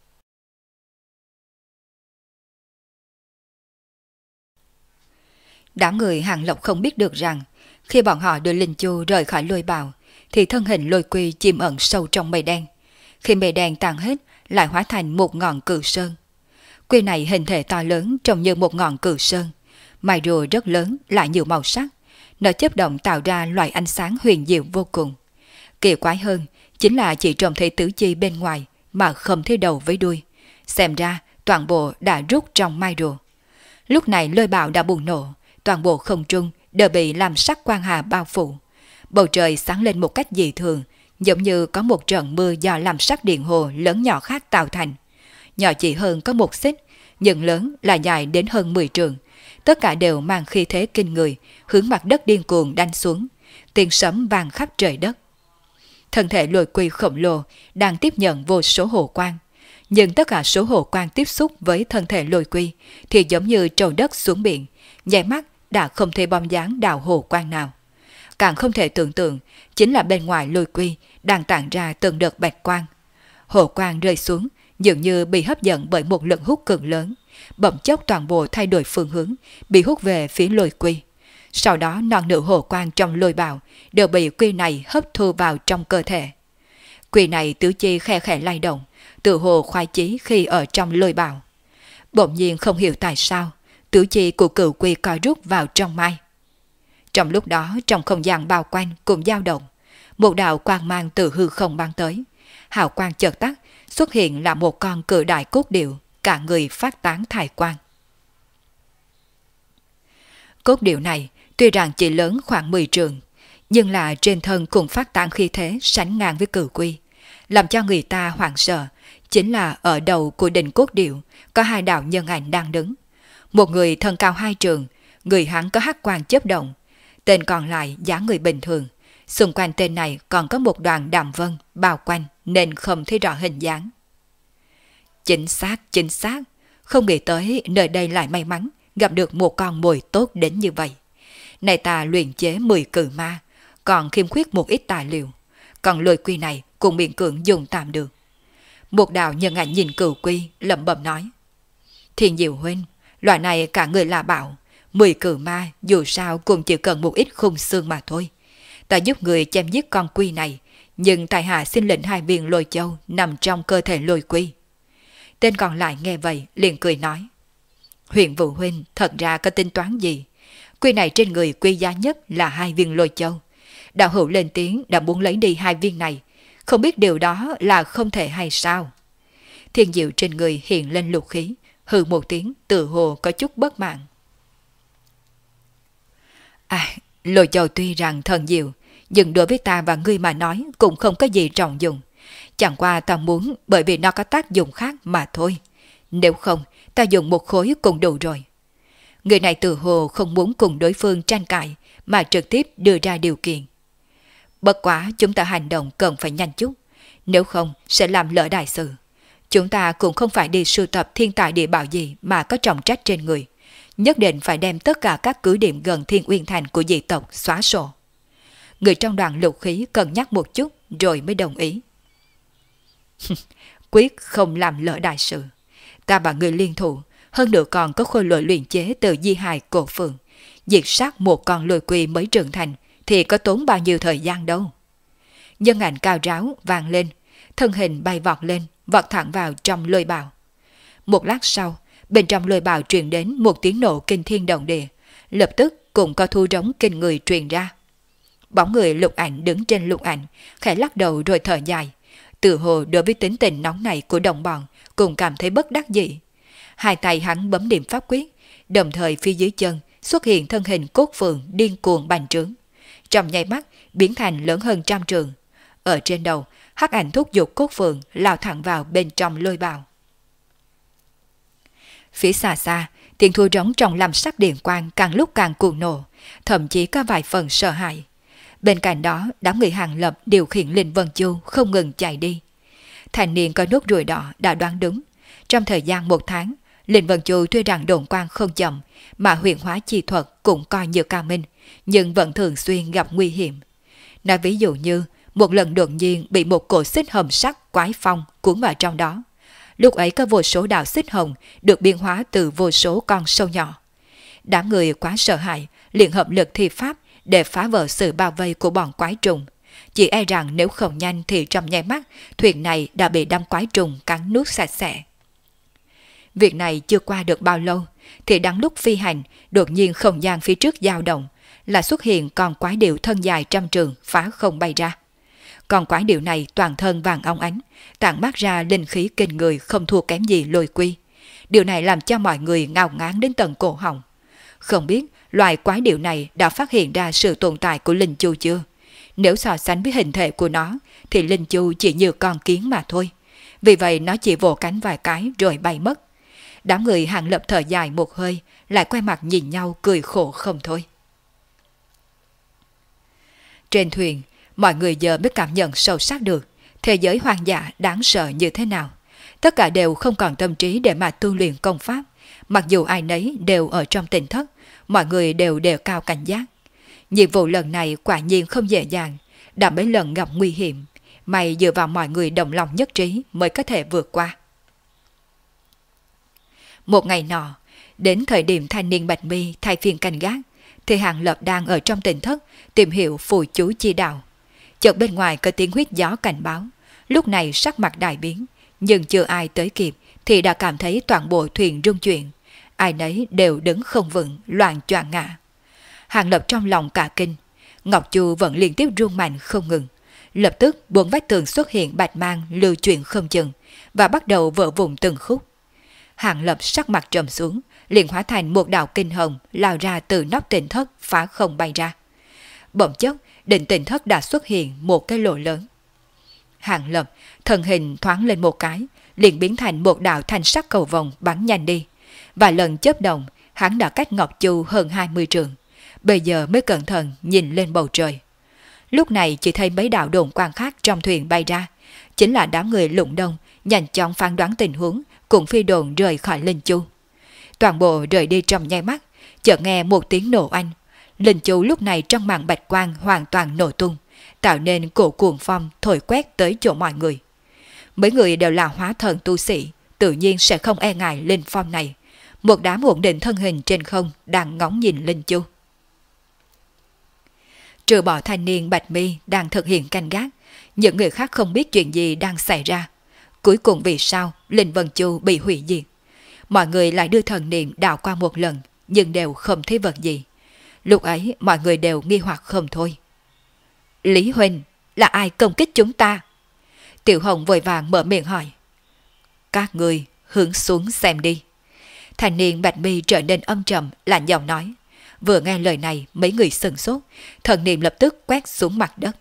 Đám người Hàng Lộc không biết được rằng, khi bọn họ đưa Linh Chu rời khỏi lôi bào, thì thân hình lôi quy chìm ẩn sâu trong mây đen. Khi mây đen tan hết, lại hóa thành một ngọn cự sơn. Quy này hình thể to lớn trông như một ngọn cự sơn, mày rùa rất lớn lại nhiều màu sắc. Nó chớp động tạo ra loại ánh sáng huyền diệu vô cùng. Kỳ quái hơn chính là chỉ trông thấy tứ chi bên ngoài mà không thấy đầu với đuôi. Xem ra toàn bộ đã rút trong mai rùa. Lúc này lôi bạo đã bùng nổ, toàn bộ không trung đều bị làm sắc quang hà bao phủ. Bầu trời sáng lên một cách dị thường, giống như có một trận mưa do làm sắc điện hồ lớn nhỏ khác tạo thành. Nhỏ chỉ hơn có một xích, nhưng lớn là dài đến hơn 10 trượng. Tất cả đều mang khí thế kinh người, hướng mặt đất điên cuồng đánh xuống, tiếng sấm vang khắp trời đất. Thân thể lôi quy khổng lồ đang tiếp nhận vô số hồ quang, nhưng tất cả số hồ quang tiếp xúc với thân thể lôi quy thì giống như trầu đất xuống biển, nháy mắt đã không thể bom dáng đào hồ quang nào. Càng không thể tưởng tượng chính là bên ngoài lôi quy đang tản ra từng đợt bạch quang. Hồ quang rơi xuống dường như bị hấp dẫn bởi một lực hút cực lớn, bỗng chốc toàn bộ thay đổi phương hướng, bị hút về phía lôi quy. Sau đó non nửa hồ quang trong lôi bào đều bị quy này hấp thu vào trong cơ thể. Quy này tứ chi khe khẽ lay động, tự hồ khoái chí khi ở trong lôi bào. Bỗng nhiên không hiểu tại sao, tứ chi của cửu quy co rút vào trong mai. Trong lúc đó trong không gian bao quanh cũng dao động, một đạo quang mang từ hư không băng tới. Hào quang chợt tắt, xuất hiện là một con cự đại cốt điệu, cả người phát tán thải quang. Cốt điệu này tuy rằng chỉ lớn khoảng 10 trượng, nhưng là trên thân cũng phát tán khí thế sánh ngang với cửu quy. Làm cho người ta hoảng sợ chính là ở đầu của đỉnh cốt điệu có hai đạo nhân ảnh đang đứng. Một người thân cao 2 trượng, người hắn có hắc quang chớp động, tên còn lại dáng người bình thường. Xung quanh tên này còn có một đoàn đàm vân bao quanh nên không thấy rõ hình dáng. Chính xác, không nghĩ tới nơi đây lại may mắn gặp được một con mồi tốt đến như vậy. Này ta luyện chế 10 cử ma, còn khiêm khuyết một ít tài liệu, còn lôi quy này cũng miễn cưỡng dùng tạm được. Một đạo nhân ảnh nhìn cửu quy lẩm bẩm nói: Thiên Diệu huynh, loại này cả người là bảo, 10 cử ma dù sao cũng chỉ cần một ít khung xương mà thôi. Ta giúp người chém giết con quy này, nhưng tại hạ xin lệnh 2 viên lôi châu nằm trong cơ thể lôi quy. Tên còn lại nghe vậy liền cười nói, Huyền Vũ huynh thật ra có tính toán gì? Quy này trên người quý giá nhất là 2 viên lôi châu. Đạo hữu lên tiếng đã muốn lấy đi 2 viên này, không biết điều đó là không thể hay sao? Thiên diệu trên người hiện lên lục khí, hừ một tiếng tự hồ có chút bất mãn. Lôi châu tuy rằng thần diệu, nhưng đối với ta và ngươi mà nói cũng không có gì trọng dụng. Chẳng qua ta muốn bởi vì nó có tác dụng khác mà thôi. Nếu không, ta dùng một khối cũng đủ rồi. Người này tự hồ không muốn cùng đối phương tranh cãi, mà trực tiếp đưa ra điều kiện. Bất quá chúng ta hành động cần phải nhanh chút, nếu không sẽ làm lỡ đại sự. Chúng ta cũng không phải đi sưu tập thiên tài địa bảo gì mà có trọng trách trên người. Nhất định phải đem tất cả các cứ điểm gần Thiên Uyên Thành của dị tộc xóa sổ. Người trong đoàn lục khí cân nhắc một chút rồi mới đồng ý. Quyết không làm lỡ đại sự. Ta và người liên thủ, hơn nữa còn có khôi lỗi luyện chế từ di hài cổ phượng. Diệt sát một con lôi quy mới trưởng thành thì có tốn bao nhiêu thời gian đâu. Nhân ảnh cao ráo vang lên, thân hình bay vọt lên, vọt thẳng vào trong lôi bào. Một lát sau, bên trong lôi bào truyền đến một tiếng nổ kinh thiên động địa, lập tức cũng có thu rống kinh người truyền ra. Bóng người Lục Ảnh đứng trên Lục Ảnh, khẽ lắc đầu rồi thở dài. Tự hồ đối với tính tình nóng này của đồng bọn cũng cảm thấy bất đắc dĩ. Hai tay hắn bấm điểm pháp quyết, đồng thời phía dưới chân xuất hiện thân hình cốt phượng điên cuồng bành trướng. Trong nháy mắt biến thành lớn hơn 100 trượng. Ở trên đầu, hắc ảnh thúc giục cốt phượng lao thẳng vào bên trong lôi bào. Phía xa xa, tiếng thu rống trong lam sắc điện quang càng lúc càng cuồng nổ, thậm chí có vài phần sợ hãi. Bên cạnh đó, đám người Hàng Lập điều khiển Linh Vân Chu không ngừng chạy đi. Thành niên có nốt ruồi đỏ đã đoán đúng. Trong thời gian 1 tháng, Linh Vân Chu tuy rằng độn quang không chậm, mà huyền hóa chi thuật cũng coi như cao minh, nhưng vẫn thường xuyên gặp nguy hiểm. Nói ví dụ như, một lần đột nhiên bị một cổ xích hồng sắc quái phong cuốn vào trong đó. Lúc ấy có vô số đạo xích hồng được biến hóa từ vô số con sâu nhỏ. Đám người quá sợ hãi, liền hợp lực thi pháp để phá vỡ sự bao vây của bọn quái trùng. Chỉ e rằng nếu không nhanh thì trong nháy mắt, thuyền này đã bị đám quái trùng cắn nuốt sạch sẽ. Việc này chưa qua được bao lâu, thì đang lúc phi hành, đột nhiên không gian phía trước dao động, là xuất hiện con quái điểu thân dài 100 trượng phá không bay ra. Con quái điểu này toàn thân vàng óng ánh, tản mát ra linh khí kinh người không thua kém gì lôi quy. Điều này làm cho mọi người ngao ngán đến tận cổ họng. Không biết loài quái điểu này đã phát hiện ra sự tồn tại của linh chu chưa? Nếu so sánh với hình thể của nó, thì linh chu chỉ như con kiến mà thôi. Vì vậy nó chỉ vỗ cánh vài cái rồi bay mất. Đám người Hàng Lập thở dài một hơi, lại quay mặt nhìn nhau cười khổ không thôi. Trên thuyền, mọi người giờ mới cảm nhận sâu sắc được thế giới hoang dã đáng sợ như thế nào. Tất cả đều không còn tâm trí để mà tu luyện công pháp. Mặc dù ai nấy đều ở trong tỉnh thất, mọi người đều đề cao cảnh giác. Nhiệm vụ lần này quả nhiên không dễ dàng, đã mấy lần gặp nguy hiểm. May dựa vào mọi người đồng lòng nhất trí mới có thể vượt qua. Một ngày nọ, đến thời điểm thanh niên Bạch Mi thay phiên canh gác, thì Hàng Lập đang ở trong tỉnh thất tìm hiểu phù chú chi đạo. Chợt bên ngoài có tiếng huýt gió cảnh báo, lúc này sắc mặt đại biến, nhưng chưa ai tới kịp thì đã cảm thấy toàn bộ thuyền rung chuyển, ai nấy đều đứng không vững, loạn choạng ngã. Hàng Lập trong lòng cả kinh, Ngọc Chu vẫn liên tiếp rung mạnh không ngừng, lập tức bốn vách tường xuất hiện bạch mang lưu chuyển không chừng và bắt đầu vỡ vụn từng khúc. Hàng Lập sắc mặt trầm xuống, liền hóa thành một đạo kinh hồng lao ra từ nóc tỉnh thất phá không bay ra. Bỗng chốc, đỉnh tỉnh thất đã xuất hiện một cái lỗ lớn. Hàng Lập thân hình thoáng lên một cái, liền biến thành một đạo thanh sắc cầu vồng bắn nhanh đi. Và lần chớp động, hắn đã cách Ngọc Chu hơn 20 trượng. Bây giờ mới cẩn thận nhìn lên bầu trời. Lúc này chỉ thấy mấy đạo đồn quang khác trong thuyền bay ra, chính là đám người Lũng Đông nhanh chóng phán đoán tình huống, cùng phi đồn rời khỏi Linh Chu. Toàn bộ rời đi trong nháy mắt, chợt nghe một tiếng nổ oanh. Linh Chu lúc này trong màn bạch quang hoàn toàn nổ tung, tạo nên cổ cuồng phong thổi quét tới chỗ mọi người. Mấy người đều là hóa thần tu sĩ, tự nhiên sẽ không e ngại linh phong này. Một đám ổn định thân hình trên không đang ngóng nhìn Linh Chu. Trừ bỏ thanh niên Bạch Mi đang thực hiện canh gác, Những người khác không biết chuyện gì đang xảy ra. Cuối cùng vì sao Linh Vân Chu bị hủy diệt? Mọi người lại đưa thần niệm đảo qua một lần, nhưng đều không thấy vật gì. Lúc ấy mọi người đều nghi hoặc không thôi. Lý Huynh, là ai công kích chúng ta? Tiểu Hồng vội vàng mở miệng hỏi. Các người hướng xuống xem đi. Thanh niên bạch mi trở nên âm trầm, lạnh giọng nói. Vừa nghe lời này, mấy người sửng sốt, thần niệm lập tức quét xuống mặt đất.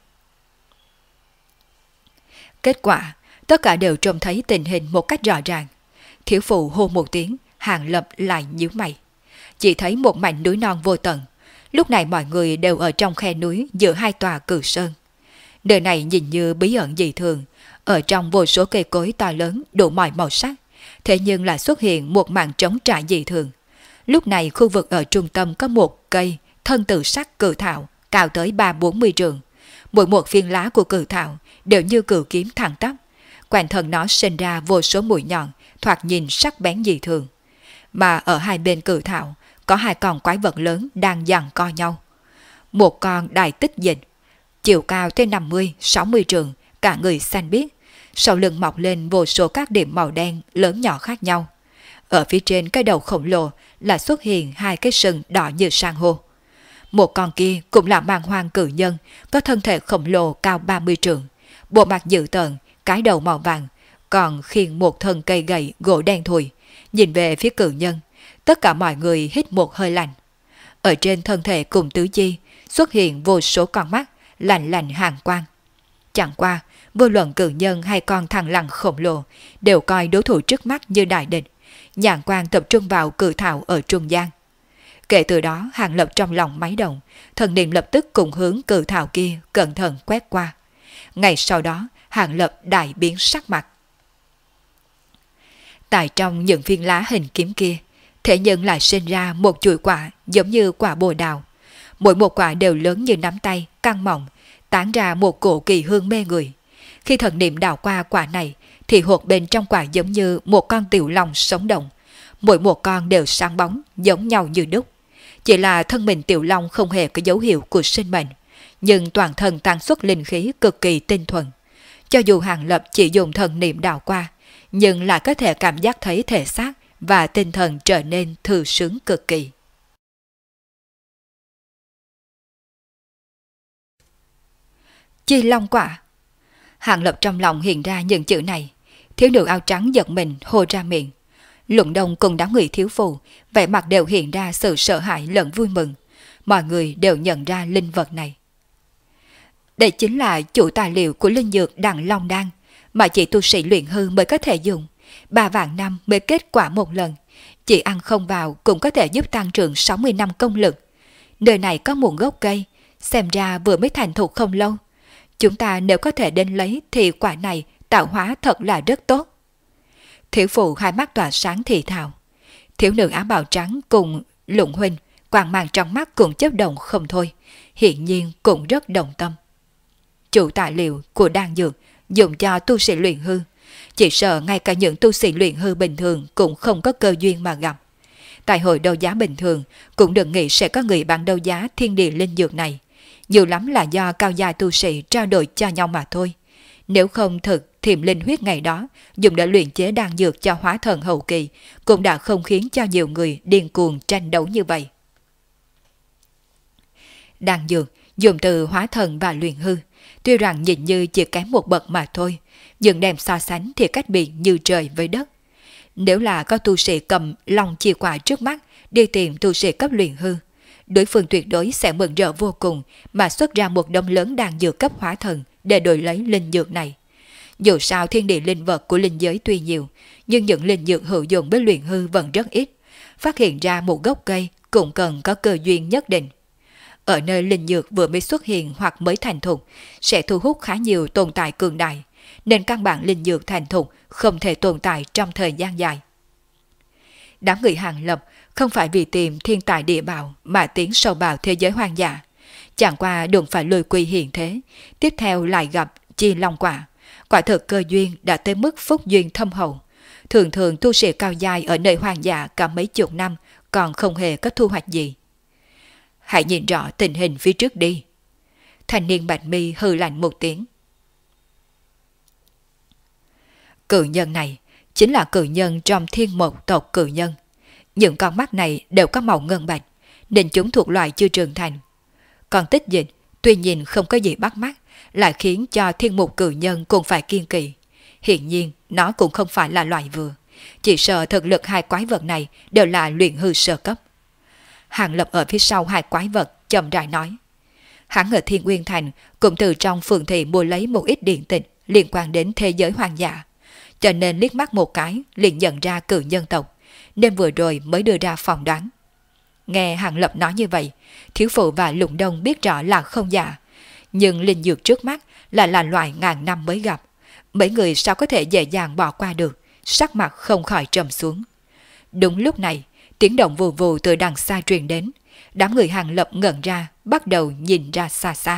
Kết quả, tất cả đều trông thấy tình hình một cách rõ ràng. Thiếu phụ hô một tiếng, Hàng Lập lại nhíu mày. Chỉ thấy một mảnh núi non vô tận. Lúc này mọi người đều ở trong khe núi giữa hai tòa cử sơn. Nơi này nhìn như bí ẩn dị thường, ở trong vô số cây cối to lớn đủ mọi màu sắc, thế nhưng lại xuất hiện một mảng trống trải dị thường. Lúc này khu vực ở trung tâm có một cây thân tự sắc cự thảo cao tới 3-40 trượng. Mỗi một phiên lá của cự thảo đều như cự kiếm thẳng tắp. Quanh thân nó sinh ra vô số mũi nhọn, thoạt nhìn sắc bén dị thường. Mà ở hai bên cự thảo có hai con quái vật lớn đang giằng co nhau. Một con đại tích dịch, chiều cao tới 50-60 trượng, cả người xanh biếc, sau lưng mọc lên vô số các điểm màu đen lớn nhỏ khác nhau. Ở phía trên cái đầu khổng lồ là xuất hiện hai cái sừng đỏ như san hô. Một con kia cũng là màng hoang cử nhân, có thân thể khổng lồ cao 30 trượng, bộ mặt dữ tợn, cái đầu màu vàng, còn khiêng một thân cây gậy gỗ đen thùi. Nhìn về phía cử nhân, tất cả mọi người hít một hơi lạnh. Ở trên thân thể cùng tứ chi xuất hiện vô số con mắt lạnh lạnh hàn quang. Chẳng qua, vô luận cử nhân hay con thằng lằn khổng lồ đều coi đối thủ trước mắt như đại địch. Nhãn quan tập trung vào cử thảo ở trung gian. Kể từ đó, Hàng Lập trong lòng máy động, thần niệm lập tức cùng hướng cử thảo kia cẩn thận quét qua. Ngày sau đó, Hàng Lập đại biến sắc mặt. Tại trong những viên lá hình kiếm kia, thế nhưng lại sinh ra một chuỗi quả giống như quả bồ đào. Mỗi một quả đều lớn như nắm tay, căng mỏng, tán ra một cổ kỳ hương mê người. Khi thần niệm đảo qua quả này, thì hột bên trong quả giống như một con tiểu long sống động. Mỗi một con đều sáng bóng, giống nhau như đúc. Chỉ là thân mình tiểu long không hề có dấu hiệu của sinh mệnh, nhưng toàn thân tăng xuất linh khí cực kỳ tinh thuần. Cho dù Hàng Lập chỉ dùng thần niệm đảo qua, nhưng lại có thể cảm giác thấy thể xác và tinh thần trở nên thư sướng cực kỳ. Chi long quả. Hàng Lập trong lòng hiện ra những chữ này. Thiếu nữ áo trắng giật mình hô ra miệng. Luận Đông cùng đám người thiếu phụ, vẻ mặt đều hiện ra sự sợ hãi lẫn vui mừng. Mọi người đều nhận ra linh vật này. Đây chính là chủ tài liệu của linh dược Đằng Long Đan, mà chỉ tu sĩ luyện hư mới có thể dùng. 3 vạn năm mới kết quả một lần, chỉ ăn không vào cũng có thể giúp tăng trưởng 60 năm công lực. Nơi này có một gốc cây, xem ra vừa mới thành thục không lâu. Chúng ta nếu có thể đến lấy thì quả này tạo hóa thật là rất tốt. Thiếu phụ hai mắt tỏa sáng thì thào. Thiếu nữ áo bào trắng cùng Lụng Huynh, quang mang trong mắt cũng chớp động không thôi, hiện nhiên cũng rất đồng tâm. Chủ tài liệu của đan dược dùng cho tu sĩ luyện hư, chỉ sợ ngay cả những tu sĩ luyện hư bình thường cũng không có cơ duyên mà gặp. Tại hội đấu giá bình thường cũng đừng nghĩ sẽ có người bán đấu giá thiên địa linh dược này, nhiều lắm là do cao gia tu sĩ trao đổi cho nhau mà thôi. Nếu không thực Thiểm Linh huyết ngày đó dùng để luyện chế đan dược cho hóa thần hậu kỳ cũng đã không khiến cho nhiều người điên cuồng tranh đấu như vậy. Đan dược dùng từ hóa thần và luyện hư, tuy rằng nhìn như chỉ kém một bậc mà thôi, nhưng đem so sánh thì cách biệt như trời với đất. Nếu là có tu sĩ cầm lòng chìa quả trước mắt đi tìm tu sĩ cấp luyện hư, đối phương tuyệt đối sẽ mừng rỡ vô cùng mà xuất ra một đống lớn đan dược cấp hóa thần để đổi lấy linh dược này. Dù sao thiên địa linh vật của linh giới tuy nhiều, nhưng những linh dược hữu dụng với luyện hư vẫn rất ít. Phát hiện ra một gốc cây cũng cần có cơ duyên nhất định. Ở nơi linh dược vừa mới xuất hiện hoặc mới thành thục, sẽ thu hút khá nhiều tồn tại cường đại, nên căn bản linh dược thành thục không thể tồn tại trong thời gian dài. Đám người Hàng Lập không phải vì tìm thiên tài địa bảo mà tiến sâu vào thế giới hoang dã, chẳng qua đụng phải lôi quy hiện thế, tiếp theo lại gặp chi long quả. Quả thực cơ duyên đã tới mức phúc duyên thâm hậu. Thường thường tu sĩ cao giai ở nơi hoang dã cả mấy chục năm còn không hề có thu hoạch gì. Hãy nhìn rõ tình hình phía trước đi. Thanh niên bạch mi hừ lạnh một tiếng. Cự nhân này chính là cự nhân trong thiên một tộc cự nhân. Những con mắt này đều có màu ngân bạch, nên chúng thuộc loại chưa trưởng thành. Còn Tích Dịch tuy nhìn không có gì bắt mắt, lại khiến cho thiên mục cự nhân cũng phải kiêng kỵ. Hiển nhiên nó cũng không phải là loại vừa, chỉ sợ thực lực hai quái vật này đều là luyện hư sơ cấp. Hàng Lập ở phía sau hai quái vật chậm rãi nói. Hắn ở Thiên Uyên Thành cũng từ trong phường thị mua lấy một ít điện tịch liên quan đến thế giới hoang dã, cho nên liếc mắt một cái liền nhận ra cự nhân tộc, nên vừa rồi mới đưa ra phỏng đoán. Nghe Hàng Lập nói như vậy, Thiếu Phụ và Lục Đông biết rõ là không giả, nhưng linh dược trước mắt là loại ngàn năm mới gặp, mấy người sao có thể dễ dàng bỏ qua được, sắc mặt không khỏi trầm xuống. Đúng lúc này, tiếng động vù vù từ đằng xa truyền đến, đám người Hàng Lập ngẩn ra, bắt đầu nhìn ra xa xa.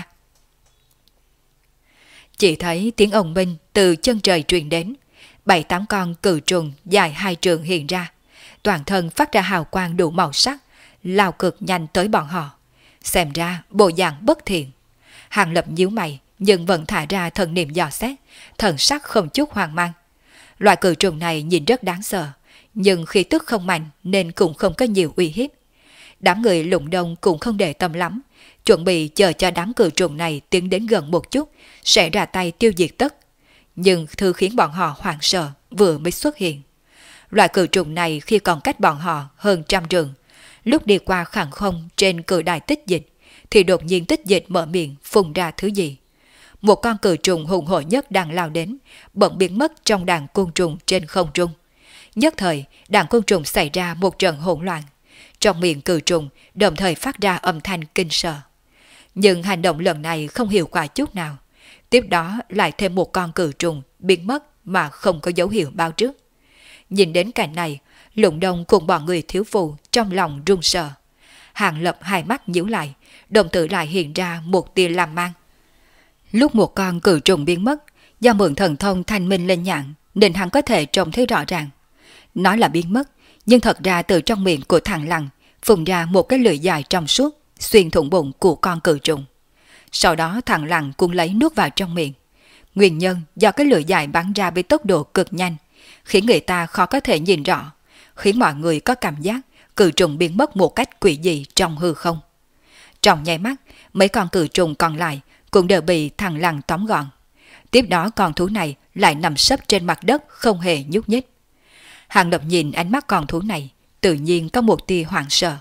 Chỉ thấy tiếng ồng minh từ chân trời truyền đến, 7-8 con cự trùng dài 2 trượng hiện ra, toàn thân phát ra hào quang đủ màu sắc, lao cực nhanh tới bọn họ. Xem ra bộ dạng bất thiện. Hàng Lập nhíu mày, nhưng vẫn thả ra thần niệm dò xét, thần sắc không chút hoang mang. Loại cự trùng này nhìn rất đáng sợ, nhưng khí tức không mạnh nên cũng không có nhiều uy hiếp. Đám người Lụng Đông cũng không để tâm lắm, chuẩn bị chờ cho đám cự trùng này tiến đến gần một chút, sẽ ra tay tiêu diệt tất. Nhưng thứ khiến bọn họ hoảng sợ vừa mới xuất hiện. Loại cự trùng này khi còn cách bọn họ hơn 100 trượng, lúc đi qua khoảng không trên cự đài Tích Dịch, thì đột nhiên Tích Dịch mở miệng phun ra thứ gì. Một con cự trùng hùng hổ nhất đang lao đến, bỗng biến mất trong đàn côn trùng trên không trung. Nhất thời, đàn côn trùng xảy ra một trận hỗn loạn. Trong miệng cự trùng đồng thời phát ra âm thanh kinh sợ. Nhưng hành động lần này không hiệu quả chút nào. Tiếp đó lại thêm một con cự trùng biến mất mà không có dấu hiệu báo trước. Nhìn đến cảnh này, Lụng Đông cùng bọn người Thiếu Phụ trong lòng run sợ. Hàng Lập hai mắt nhíu lại, đồng tử lại hiện ra một tia lam mang. Lúc một con cự trùng biến mất, do mượn thần thông thanh minh lên nhãn, nên hắn có thể trông thấy rõ ràng. Nói là biến mất, nhưng thật ra từ trong miệng của thằng Lăng phun ra một cái lưỡi dài trong suốt, xuyên thủng bụng của con cự trùng. Sau đó thằng Lăng cũng lấy nuốt vào trong miệng. Nguyên nhân do cái lưỡi dài bắn ra với tốc độ cực nhanh, khiến người ta khó có thể nhìn rõ, khiến mọi người có cảm giác cự trùng biến mất một cách quỷ dị trong hư không. Trong nháy mắt, mấy con cự trùng còn lại cũng đều bị thằng Lăng tóm gọn. Tiếp đó con thú này lại nằm sấp trên mặt đất không hề nhúc nhích. Hàng Lập nhìn ánh mắt con thú này, tự nhiên có một tia hoảng sợ.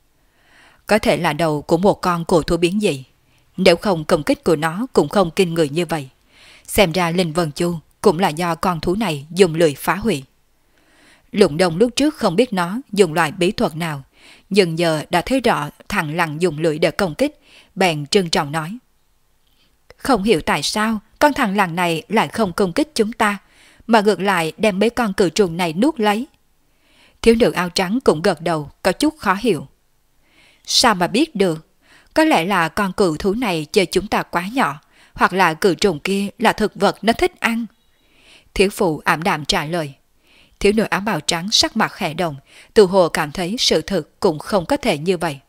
Có thể là đầu của một con cổ thú biến dị, nếu không công kích của nó cũng không kinh người như vậy. Xem ra Linh Vân Chu cũng là do con thú này dùng lưỡi phá hủy. Lụng Đông lúc trước không biết nó dùng loại bí thuật nào, nhưng giờ đã thấy rõ thằng Lăng dùng lưỡi để công kích, bèn trân trọng nói. Không hiểu tại sao con thằng Lăng này lại không công kích chúng ta, mà ngược lại đem mấy con cự trùng này nuốt lấy. Thiếu nữ áo trắng cũng gật đầu, có chút khó hiểu. Sao mà biết được? Có lẽ là con cự thú này chơi chúng ta quá nhỏ, hoặc là cự trùng kia là thực vật nó thích ăn. Thiếu phụ ảm đạm trả lời. Thiếu nữ áo bào trắng sắc mặt khẽ động, tự hồ cảm thấy sự thực cũng không có thể như vậy.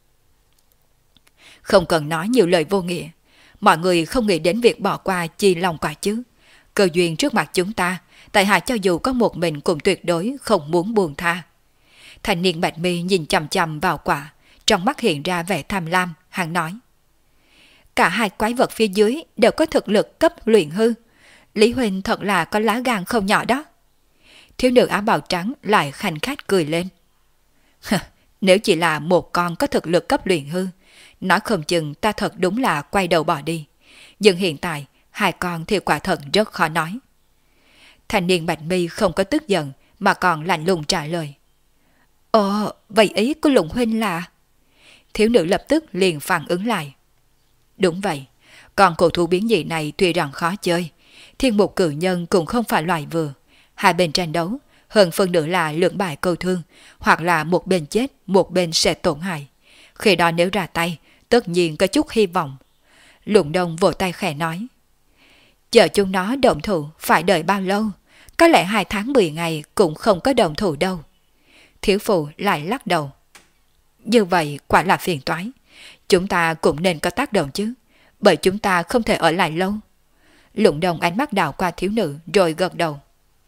Không cần nói nhiều lời vô nghĩa, mọi người không nghĩ đến việc bỏ qua chi lòng quả chứ. Cơ duyên trước mặt chúng ta, tại hạ cho dù có một mình cũng tuyệt đối không muốn buông tha. Thanh niên bạch mi nhìn chằm chằm vào quả, trong mắt hiện ra vẻ tham lam, hắn nói. Cả hai quái vật phía dưới đều có thực lực cấp luyện hư. Lý Huynh thật là có lá gan không nhỏ đó. Thiếu nữ áo bào trắng lại khanh khách cười lên. Nếu chỉ là một con có thực lực cấp luyện hư, nói không chừng ta thật đúng là quay đầu bỏ đi. Nhưng hiện tại, hai con thì quả thật rất khó nói. Thanh niên bạch mi không có tức giận, mà còn lạnh lùng trả lời. Ồ, vậy ý của Lụng Huynh là... Thiếu nữ lập tức liền phản ứng lại. Đúng vậy, con cổ thú biến dị này tuy rằng khó chơi, thiên mục cử nhân cũng không phải loại vừa. Hai bên tranh đấu, hơn phần nữa là lưỡng bại câu thương, hoặc là một bên chết, một bên sẽ tổn hại. Khi đó nếu ra tay, tất nhiên có chút hy vọng. Lụng Đông vỗ tay khẽ nói. Chờ chúng nó động thủ phải đợi bao lâu? Có lẽ 2 tháng 10 ngày cũng không có động thủ đâu. Thiếu phụ lại lắc đầu. Như vậy quả là phiền toái. Chúng ta cũng nên có tác động chứ, bởi chúng ta không thể ở lại lâu. Lụng Đông ánh mắt đảo qua thiếu nữ rồi gật đầu.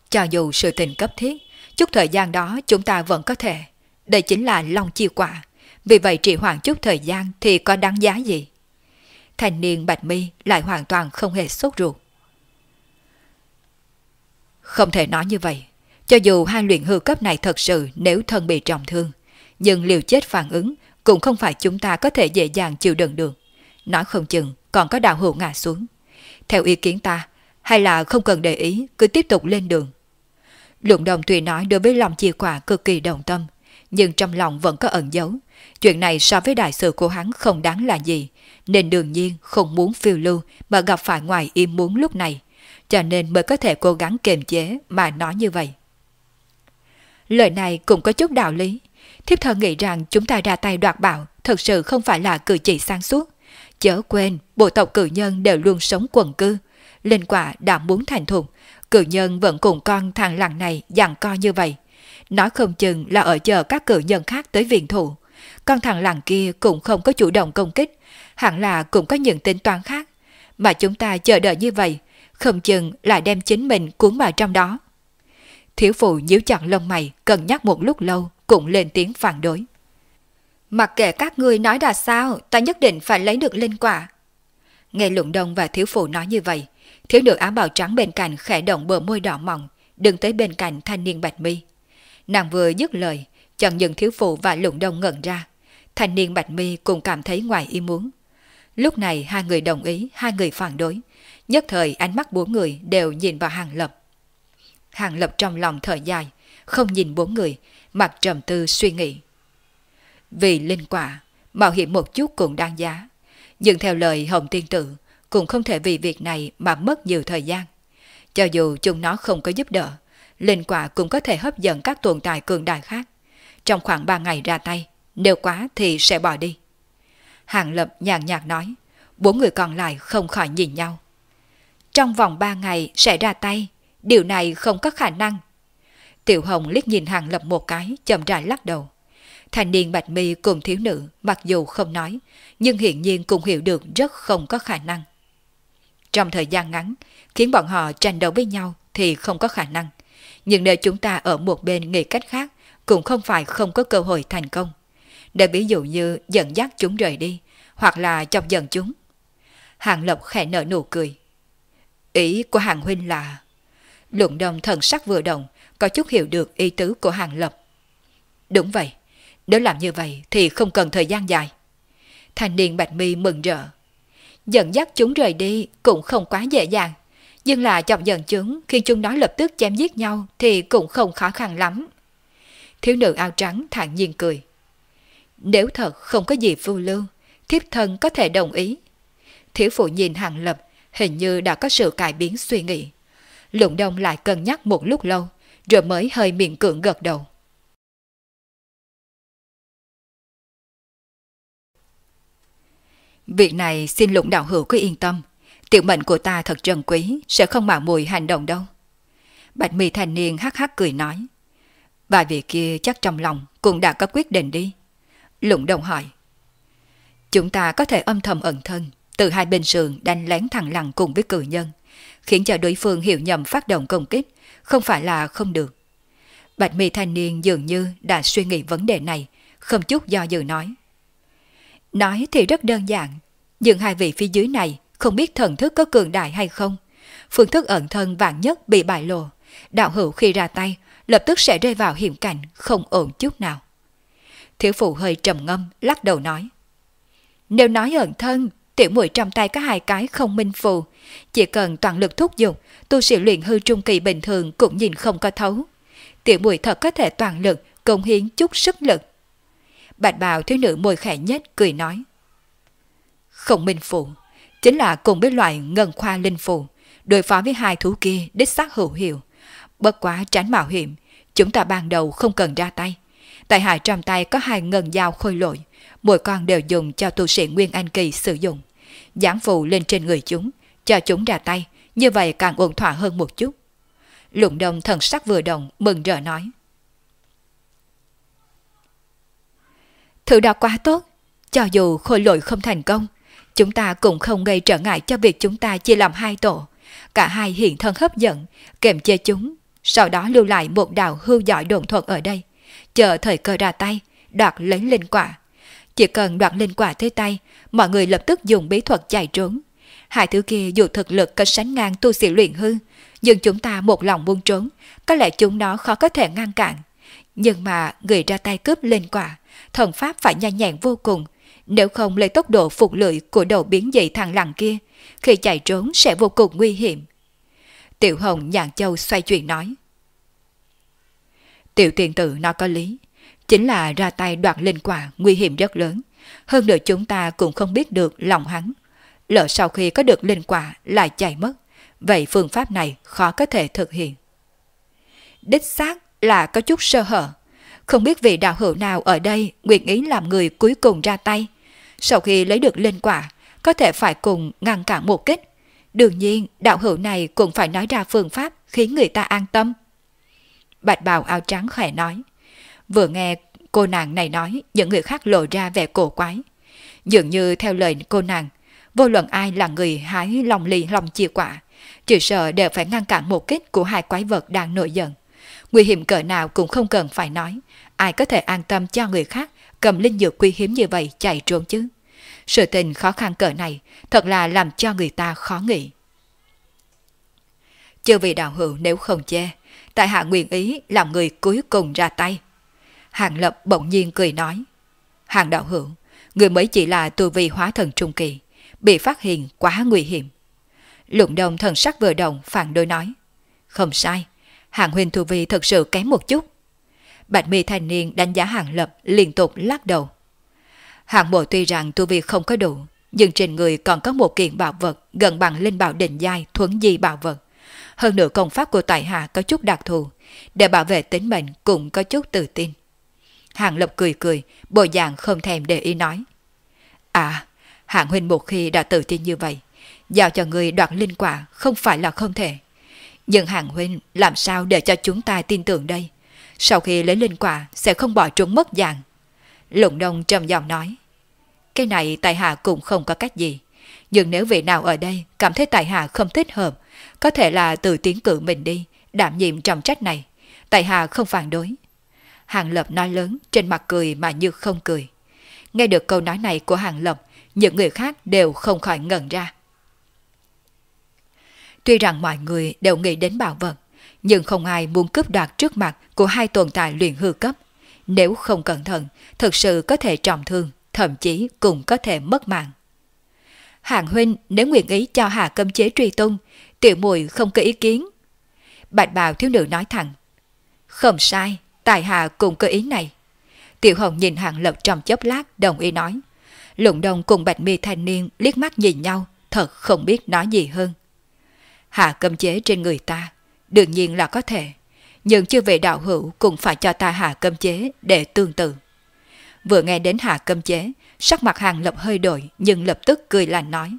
Cho dù sự tình cấp thiết, chút thời gian đó chúng ta vẫn có thể. Đây chính là long chi quả. Vì vậy trì hoãn chút thời gian thì có đáng giá gì? Thanh niên Bạch Mi lại hoàn toàn không hề sốt ruột. Không thể nói như vậy. Cho dù hai luyện hư cấp này thật sự nếu thân bị trọng thương, nhưng liều chết phản ứng cũng không phải chúng ta có thể dễ dàng chịu đựng được. Nói không chừng còn có đạo hữu ngã xuống. Theo ý kiến ta, hay là không cần để ý, cứ tiếp tục lên đường. Lục Đồng tuy nói đối với lòng chia quả cực kỳ đồng tâm, nhưng trong lòng vẫn có ẩn giấu. Chuyện này so với đại sự của hắn không đáng là gì, nên đương nhiên không muốn phiêu lưu mà gặp phải ngoài ý muốn lúc này, cho nên mới có thể cố gắng kiềm chế mà nói như vậy. Lời này cũng có chút đạo lý. Thiếp thân nghĩ rằng chúng ta ra tay đoạt bảo thật sự không phải là cử chỉ sáng suốt. Chớ quên, bộ tộc cử nhân đều luôn sống quần cư. Linh quả đã muốn thành thục, cử nhân vẫn cùng con thằng lằn này giằng co như vậy. Nói không chừng là ở chờ các cử nhân khác tới viện thủ. Con thằng lằn kia cũng không có chủ động công kích, hẳn là cũng có những tính toán khác. Mà chúng ta chờ đợi như vậy, không chừng lại đem chính mình cuốn vào trong đó. Thiếu phụ nhíu chặt lông mày, cân nhắc một lúc lâu, cũng lên tiếng phản đối. Mặc kệ các ngươi nói là sao, ta nhất định phải lấy được linh quả. Nghe Lũng Đông và thiếu phụ nói như vậy, thiếu nữ áo bào trắng bên cạnh khẽ động bờ môi đỏ mọng, đứng tới bên cạnh thanh niên Bạch Mi. Nàng vừa dứt lời, chẳng những thiếu phụ và Lũng Đông ngẩn ra, thanh niên Bạch Mi cũng cảm thấy ngoài ý muốn. Lúc này hai người đồng ý, hai người phản đối. Nhất thời ánh mắt bốn người đều nhìn vào Hàng Lập. Hàng Lập trong lòng thở dài, không nhìn bốn người, mặt trầm tư suy nghĩ. Vì linh quả, mạo hiểm một chút cũng đáng giá. Nhưng theo lời Hồng Tiên Tử, cũng không thể vì việc này mà mất nhiều thời gian. Cho dù chúng nó không có giúp đỡ, linh quả cũng có thể hấp dẫn các tồn tại cường đại khác. Trong khoảng 3 ngày ra tay, nếu quá thì sẽ bỏ đi. Hàng Lập nhàn nhạt nói, bốn người còn lại không khỏi nhìn nhau. Trong vòng 3 ngày sẽ ra tay, điều này không có khả năng. Tiểu Hồng liếc nhìn Hàng Lập một cái, chậm rãi lắc đầu. Thanh niên Bạch Mi cùng thiếu nữ mặc dù không nói, nhưng hiển nhiên cũng hiểu được rất không có khả năng. Trong thời gian ngắn, khiến bọn họ tranh đấu với nhau thì không có khả năng. Nhưng nếu chúng ta ở một bên nghĩ cách khác, cũng không phải không có cơ hội thành công. Để ví dụ như dẫn dắt chúng rời đi, hoặc là chọc giận chúng. Hàng Lập khẽ nở nụ cười. Ý của Hàng huynh là... Lũng Đông thần sắc vừa động, có chút hiểu được ý tứ của Hàng Lập. Đúng vậy, nếu làm như vậy thì không cần thời gian dài. Thanh niên Bạch Mi mừng rỡ. Dẫn dắt chúng rời đi cũng không quá dễ dàng, nhưng là chọc giận chúng khi chúng nó lập tức chém giết nhau thì cũng không khó khăn lắm. Thiếu nữ áo trắng thản nhiên cười. Nếu thật không có gì phiêu lưu, thiếp thân có thể đồng ý. Thiếu phụ nhìn Hàng Lập, hình như đã có sự cải biến suy nghĩ. Lũng Đông lại cân nhắc một lúc lâu, rồi mới hơi miễn cưỡng gật đầu. Việc này xin Lũng đạo hữu cứ yên tâm, tiểu mệnh của ta thật trân quý, sẽ không mạo muội hành động đâu. Bạch Mi thanh niên hắc hắc cười nói. Và việc kia chắc trong lòng cũng đã có quyết định đi. Lũng Đông hỏi. Chúng ta có thể âm thầm ẩn thân, từ hai bên sườn đánh lén thẳng lằn cùng với cử nhân, khiến cho đối phương hiểu nhầm phát động công kích, không phải là không được. Bạch Mi thanh niên dường như đã suy nghĩ vấn đề này, không chút do dự nói. Nói thì rất đơn giản, nhưng hai vị phía dưới này không biết thần thức có cường đại hay không. Phương thức ẩn thân vạn nhất bị bại lộ, đạo hữu khi ra tay lập tức sẽ rơi vào hiểm cảnh không ổn chút nào. Thiếu phụ hơi trầm ngâm, lắc đầu nói. Nếu nói ẩn thân, tiểu muội trong tay có 2 cái không minh phù, chỉ cần toàn lực thúc giục, tu sĩ luyện hư trung kỳ bình thường cũng nhìn không có thấu. Tiểu muội thật có thể toàn lực cống hiến chút sức lực. Bạch bào thiếu nữ môi khẽ nhếch cười nói. Không minh phù chính là cùng với loại ngân khoa linh phù, đối phó với 2 thú kia đích xác hữu hiệu. Bất quá tránh mạo hiểm, chúng ta ban đầu không cần ra tay. Tại hạ trong tay có 2 ngân dao khôi lỗi, mỗi con đều dùng cho tu sĩ Nguyên Anh kỳ sử dụng. Dán phù lên trên người chúng, cho chúng ra tay, như vậy càng ổn thỏa hơn một chút. Lũng Đông thần sắc vừa động, mừng rỡ nói. Thử đó quá tốt, cho dù khôi lỗi không thành công, chúng ta cũng không gây trở ngại cho việc chúng ta chia làm 2 tổ. Cả hai hiện thân hấp dẫn, kèm chế chúng, sau đó lưu lại một đạo hưu giỏi đồn thuật ở đây, chờ thời cơ ra tay, đoạt lấy linh quả. Chỉ cần đoạt linh quả tới tay, mọi người lập tức dùng bí thuật chạy trốn. Hai thứ kia dù thực lực có sánh ngang tu sĩ luyện hư, nhưng chúng ta một lòng muốn trốn, có lẽ chúng nó khó có thể ngăn cản. Nhưng mà người ra tay cướp linh quả, thần pháp phải nhanh nhẹn vô cùng, nếu không lấy tốc độ phục lưỡi của đầu biến dị thằng lằn kia, khi chạy trốn sẽ vô cùng nguy hiểm. Tiểu Hồng Nhạn Châu xoay chuyển nói. Tiểu tiền tử nói có lý, chính là ra tay đoạt linh quả nguy hiểm rất lớn, hơn nữa chúng ta cũng không biết được lòng hắn. Lỡ sau khi có được linh quả lại chạy mất, vậy phương pháp này khó có thể thực hiện. Đích xác là có chút sơ hở, không biết vị đạo hữu nào ở đây nguyện ý làm người cuối cùng ra tay. Sau khi lấy được linh quả, có thể phải cùng ngăn cản một kích. Đương nhiên, đạo hữu này cũng phải nói ra phương pháp khiến người ta an tâm. Bạch bào áo trắng khẽ nói. Vừa nghe cô nàng này nói, những người khác lộ ra vẻ cổ quái. Dường như theo lời cô nàng, vô luận ai là người hái lòng lì lòng chia quả, chỉ sợ đều phải ngăn cản một kích của hai quái vật đang nổi giận. Nguy hiểm cỡ nào cũng không cần phải nói, ai có thể an tâm cho người khác cầm linh dược quý hiếm như vậy chạy trốn chứ. Sự tình khó khăn cỡ này thật là làm cho người ta khó nghĩ. Chư vị đạo hữu nếu không chê, tại hạ nguyện ý làm người cuối cùng ra tay. Hàng Lập bỗng nhiên cười nói. Hàng đạo hữu, người mới chỉ là tu vi hóa thần trung kỳ, bị phát hiện quá nguy hiểm. Lục Đông thần sắc vừa động phản đối nói. Không sai, Hàng huynh tu vi thật sự kém một chút. Bạch mi thanh niên đánh giá Hàng Lập liên tục lắc đầu. Hàng mộ tuy rằng tu vi không có đủ, nhưng trên người còn có một kiện bảo vật gần bằng linh bảo đỉnh giai thuấn di bảo vật. Hơn nữa công pháp của tại hạ có chút đặc thù, để bảo vệ tính mệnh cũng có chút tự tin. Hàng Lập cười cười, bộ dạng không thèm để ý nói. À, Hàng huynh một khi đã tự tin như vậy, giao cho người đoạt linh quả không phải là không thể. Nhưng Hàng huynh làm sao để cho chúng ta tin tưởng đây? Sau khi lấy linh quả sẽ không bỏ trốn mất dạng. Lục Đông trầm giọng nói. Cái này tại hạ cũng không có cách gì. Nhưng nếu vị nào ở đây cảm thấy tại hạ không thích hợp, có thể là tự tiến cử mình đi, đảm nhiệm trọng trách này. Tại hạ không phản đối. Hàng Lập nói lớn, trên mặt cười mà như không cười. Nghe được câu nói này của Hàng Lập, những người khác đều không khỏi ngẩn ra. Tuy rằng mọi người đều nghĩ đến bảo vật, nhưng không ai muốn cướp đoạt trước mặt của hai tồn tại luyện hư cấp. Nếu không cẩn thận, thực sự có thể trọng thương, thậm chí cũng có thể mất mạng. Hàng huynh nếu nguyện ý cho hạ cấm chế truy tung, tiểu muội không có ý kiến. Bạch bào thiếu nữ nói thẳng. Không sai, tại hạ cũng có ý này. Tiểu Hồng nhìn Hàng Lập trong chốc lát đồng ý nói. Lục Đông cùng Bạch mi thanh niên liếc mắt nhìn nhau, thật không biết nói gì hơn. Hạ cấm chế trên người ta, đương nhiên là có thể. Nhưng chưa về đạo hữu cũng phải cho ta hạ cấm chế để tương tự. Vừa nghe đến hạ cấm chế, sắc mặt Hàng Lập hơi đổi nhưng lập tức cười lạnh nói.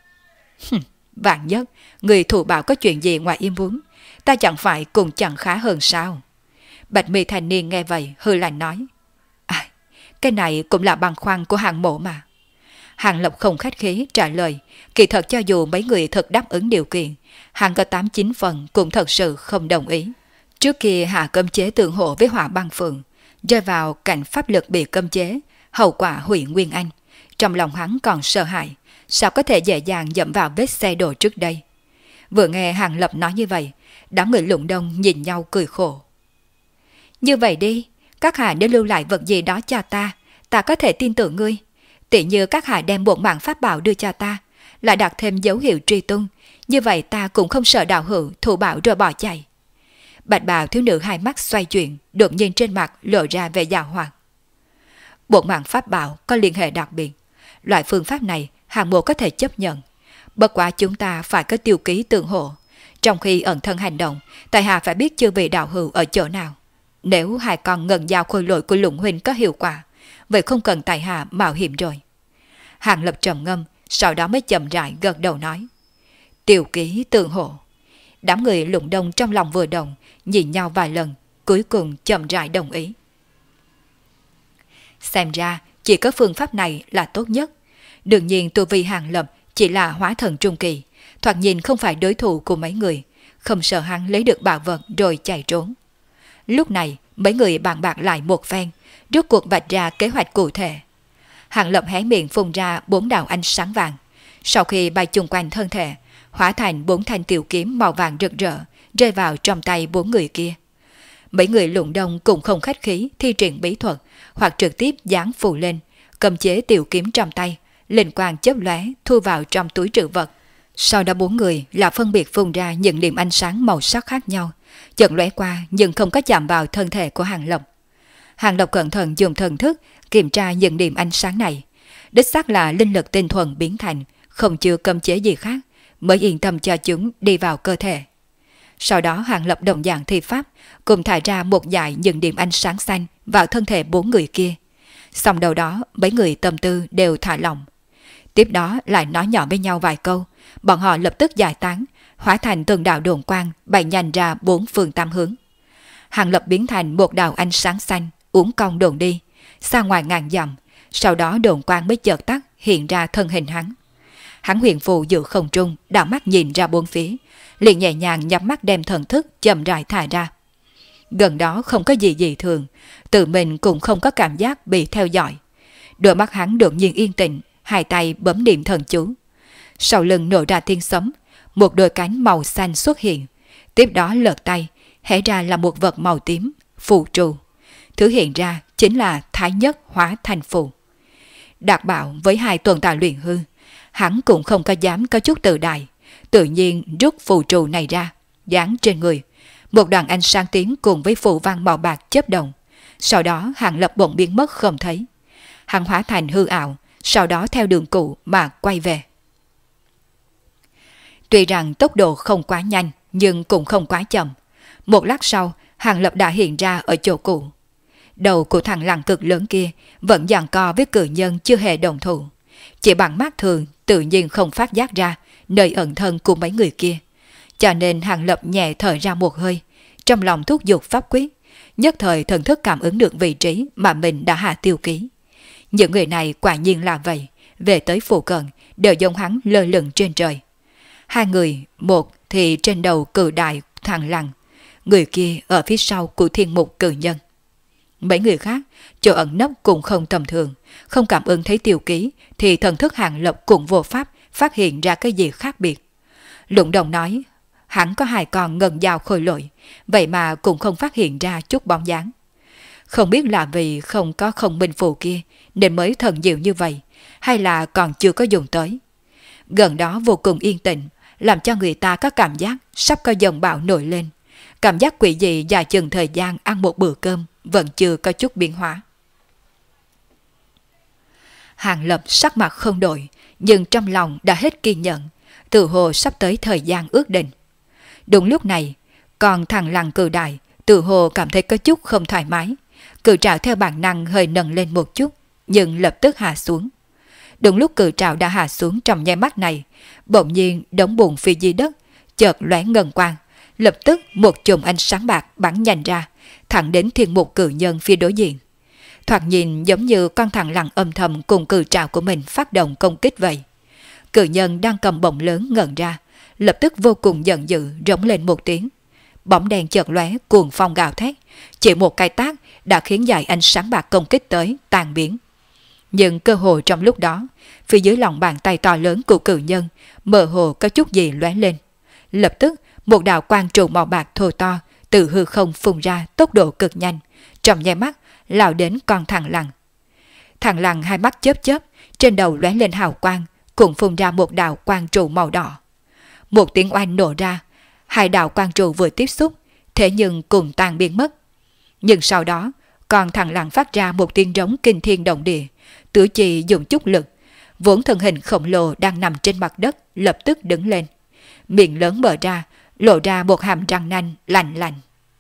Vạn nhất, người thủ bảo có chuyện gì ngoài ý muốn, ta chẳng phải cũng chẳng khá hơn sao? Bạch mi thanh niên nghe vậy hơi lạnh nói. À, cái này cũng là băn khoăn của Hàng mộ mà. Hàng Lập không khách khí trả lời, kỳ thật cho dù mấy người thật đáp ứng điều kiện, Hàng có 8-9 phần cũng thật sự không đồng ý. Trước kia hạ cấm chế tương hộ với Hỏa Băng Phượng, rơi vào cảnh pháp lực bị cấm chế, hậu quả hủy nguyên anh. Trong lòng hắn còn sợ hãi, sao có thể dễ dàng dẫm vào vết xe đổ trước đây. Vừa nghe Hàng Lập nói như vậy, đám người Lục Đông nhìn nhau cười khổ. Như vậy đi, các hạ nếu lưu lại vật gì đó cho ta, ta có thể tin tưởng ngươi. Tỉ như các hạ đem bộ mạng pháp bảo đưa cho ta, lại đặt thêm dấu hiệu truy tung, như vậy ta cũng không sợ đạo hữu thủ bảo rồi bỏ chạy. Bạch bào thiếu nữ hai mắt xoay chuyển, đột nhiên trên mặt lộ ra vẻ giàu hoạt. Bộ mạng pháp bảo có liên hệ đặc biệt, loại phương pháp này Hàng mộ có thể chấp nhận. Bất quá chúng ta phải có tiêu ký tương hộ. Trong khi ẩn thân hành động, tại hạ phải biết chưa vị đạo hữu ở chỗ nào. Nếu hai con ngân dao khôi lỗi của Lũng huynh có hiệu quả, vậy không cần tại hạ mạo hiểm rồi. Hàng Lập trầm ngâm, sau đó mới chậm rãi gật đầu nói. Tiêu ký tương hộ. Đám người Lũng Đông trong lòng vừa động, nhìn nhau vài lần, cuối cùng chậm rãi đồng ý. Xem ra chỉ có phương pháp này là tốt nhất. Đương nhiên tu vi Hàng Lập chỉ là hóa thần trung kỳ, thoạt nhìn không phải đối thủ của mấy người, không sợ hắn lấy được bảo vật rồi chạy trốn. Lúc này, mấy người bàn bạc lại một phen, rốt cuộc vạch ra kế hoạch cụ thể. Hàng Lập hé miệng phun ra 4 đạo ánh sáng vàng. Sau khi bay chung quanh thân thể, hóa thành 4 thanh tiểu kiếm màu vàng rực rỡ, rơi vào trong tay 4 người kia. Mấy người lụng đông cũng không khách khí thi triển bí thuật, hoặc trực tiếp dán phù lên, cầm chế tiểu kiếm trong tay, linh quang chớp lóe thu vào trong túi trữ vật. Sau đó 4 người là phân biệt phun ra những điểm ánh sáng màu sắc khác nhau, chợt lóe qua nhưng không có chạm vào thân thể của Hàng Lập. Hàng Lập cẩn thận dùng thần thức kiểm tra những điểm ánh sáng này, đích xác là linh lực tinh thuần biến thành, không chứa cấm chế gì khác, mới yên tâm cho chúng đi vào cơ thể. Sau đó Hàng Lập đồng dạng thi pháp, cùng thải ra một dải những điểm ánh sáng xanh vào thân thể 4 người kia. Xong đầu đó, mấy người tâm tư đều thả lỏng. Tiếp đó lại nói nhỏ với nhau vài câu, bọn họ lập tức giải tán, hóa thành từng đạo đồn quang bay nhanh ra 4 phương 8 hướng. Hàng Lập biến thành một đạo ánh sáng xanh, uốn cong đồn đi, xa ngoài ngàn dặm, sau đó đồn quang mới chợt tắt, hiện ra thân hình hắn. Hắn huyền phù giữa không trung, đảo mắt nhìn ra bốn phía, liền nhẹ nhàng nhắm mắt đem thần thức chậm rãi thả ra. Gần đó không có gì dị thường, tự mình cũng không có cảm giác bị theo dõi. Đôi mắt hắn đột nhiên yên tĩnh, hai tay bấm niệm thần chú. Sau lưng nổi ra tiếng sấm, một đôi cánh màu xanh xuất hiện, tiếp đó lật tay, hé ra là một vật màu tím, phù trụ. Thứ hiện ra chính là Thái Nhất Hóa Thành Phù. Đạt Bảo với 2 tuần tài luyện hư, hắn cũng không có dám có chút tự đại, tự nhiên rút phù trụ này ra, dán trên người. Một đoàn ánh sáng tím cùng với phù văn màu bạc chớp động, sau đó Hàng Lập bỗng biến mất không thấy. Hắn hóa thành hư ảo, sau đó theo đường cũ mà quay về. Tuy rằng tốc độ không quá nhanh, nhưng cũng không quá chậm. Một lát sau, Hàng Lập đã hiện ra ở chỗ cũ. Đầu của thằng lằn cực lớn kia vẫn giằng co với cự nhân chưa hề đồng thủ. Chỉ bằng mắt thường tự nhiên không phát giác ra nơi ẩn thân của mấy người kia. Cho nên Hàng Lập nhẹ thở ra một hơi, trong lòng thúc giục pháp quyết, nhất thời thần thức cảm ứng được vị trí mà mình đã hạ tiêu ký. Những người này quả nhiên là vậy, về tới phụ cận đều giống hắn lơ lửng trên trời. 2 người, một thì trên đầu cự đại thằng lằn, người kia ở phía sau của thiên mục cự nhân. Mấy người khác, chỗ ẩn nấp cũng không tầm thường, không cảm ứng thấy tiêu ký thì thần thức Hàng Lập cũng vô pháp phát hiện ra cái gì khác biệt. Lũng Đồng nói, hắn có 2 con ngân dao khôi lỗi, vậy mà cũng không phát hiện ra chút bóng dáng. Không biết là vì không có không minh phù kia nên mới thần diệu như vậy, hay là còn chưa có dùng tới. Gần đó vô cùng yên tĩnh, làm cho người ta có cảm giác sắp có dòng bão nổi lên. Cảm giác quỷ dị dài chừng thời gian ăn một bữa cơm vẫn chưa có chút biến hóa. Hàng Lập sắc mặt không đổi, nhưng trong lòng đã hết kiên nhẫn, tự hồ sắp tới thời gian ước định. Đúng lúc này, còn thằng lằn cự đại tự hồ cảm thấy có chút không thoải mái, cự trảo theo bản năng hơi nâng lên một chút, nhưng lập tức hạ xuống. Đúng lúc cự trảo đã hạ xuống trong nháy mắt này, bỗng nhiên đống bùn phía dưới đất chợt lóe ngân quang, lập tức một chùm ánh sáng bạc bắn nhanh ra, thẳng đến thiên mục cự nhân phía đối diện. Thoạt nhìn giống như con thằng lằn âm thầm cùng cự trảo của mình phát động công kích vậy. Cự nhân đang cầm bổng lớn ngẩn ra, lập tức vô cùng giận dữ rống lên một tiếng. Bóng đèn chợt lóe cuồng phong gào thét, chỉ một cái tát đã khiến dải ánh sáng bạc công kích tới tan biến. Nhưng cơ hội trong lúc đó, phía dưới lòng bàn tay to lớn của cự nhân mơ hồ có chút gì lóe lên. Lập tức một đạo quang trụ màu bạc thô to từ hư không phun ra tốc độ cực nhanh, trong nháy mắt lao đến con thằng lằn. Thằng lằn hai mắt chớp chớp, trên đầu lóe lên hào quang, cũng phun ra một đạo quang trụ màu đỏ. Một tiếng oanh nổ ra, 2 đạo quang trụ vừa tiếp xúc, thế nhưng cùng tan biến mất. Nhưng sau đó, con thằng lằn phát ra một tiếng rống kinh thiên động địa, tựa chỉ dùng chút lực, vốn thân hình khổng lồ đang nằm trên mặt đất lập tức đứng lên, miệng lớn mở ra, lộ ra một hàm răng nanh lạnh lạnh.